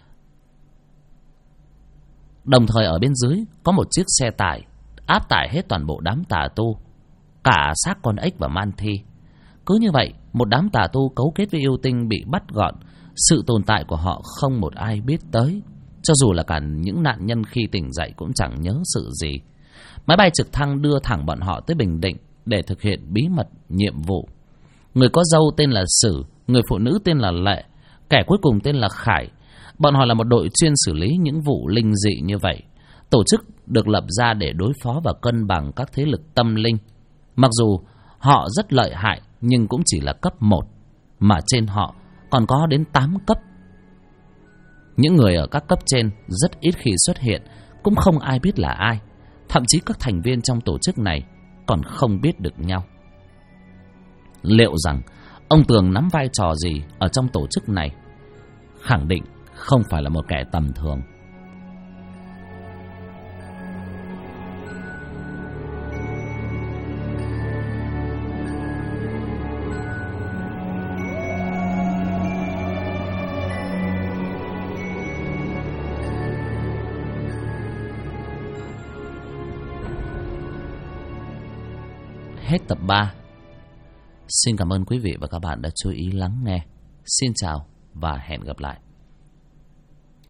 Đồng thời ở bên dưới có một chiếc xe tải áp tải hết toàn bộ đám tà tu, cả xác con ếch và man thi. Cứ như vậy, một đám tà tu cấu kết với yêu tinh bị bắt gọn. Sự tồn tại của họ không một ai biết tới. Cho dù là cả những nạn nhân khi tỉnh dậy cũng chẳng nhớ sự gì. Máy bay trực thăng đưa thẳng bọn họ tới Bình Định để thực hiện bí mật nhiệm vụ. Người có râu tên là Sử, người phụ nữ tên là Lệ, kẻ cuối cùng tên là Khải. Bọn họ là một đội chuyên xử lý những vụ linh dị như vậy. Tổ chức được lập ra để đối phó và cân bằng các thế lực tâm linh. Mặc dù họ rất lợi hại nhưng cũng chỉ là cấp 1, mà trên họ còn có đến 8 cấp. Những người ở các cấp trên rất ít khi xuất hiện, cũng không ai biết là ai. Thậm chí các thành viên trong tổ chức này còn không biết được nhau. Liệu rằng ông Tường nắm vai trò gì ở trong tổ chức này? Khẳng định không phải là một kẻ tầm thường. Hết tập 3. Xin cảm ơn quý vị và các bạn đã chú ý lắng nghe. Xin chào và hẹn gặp lại.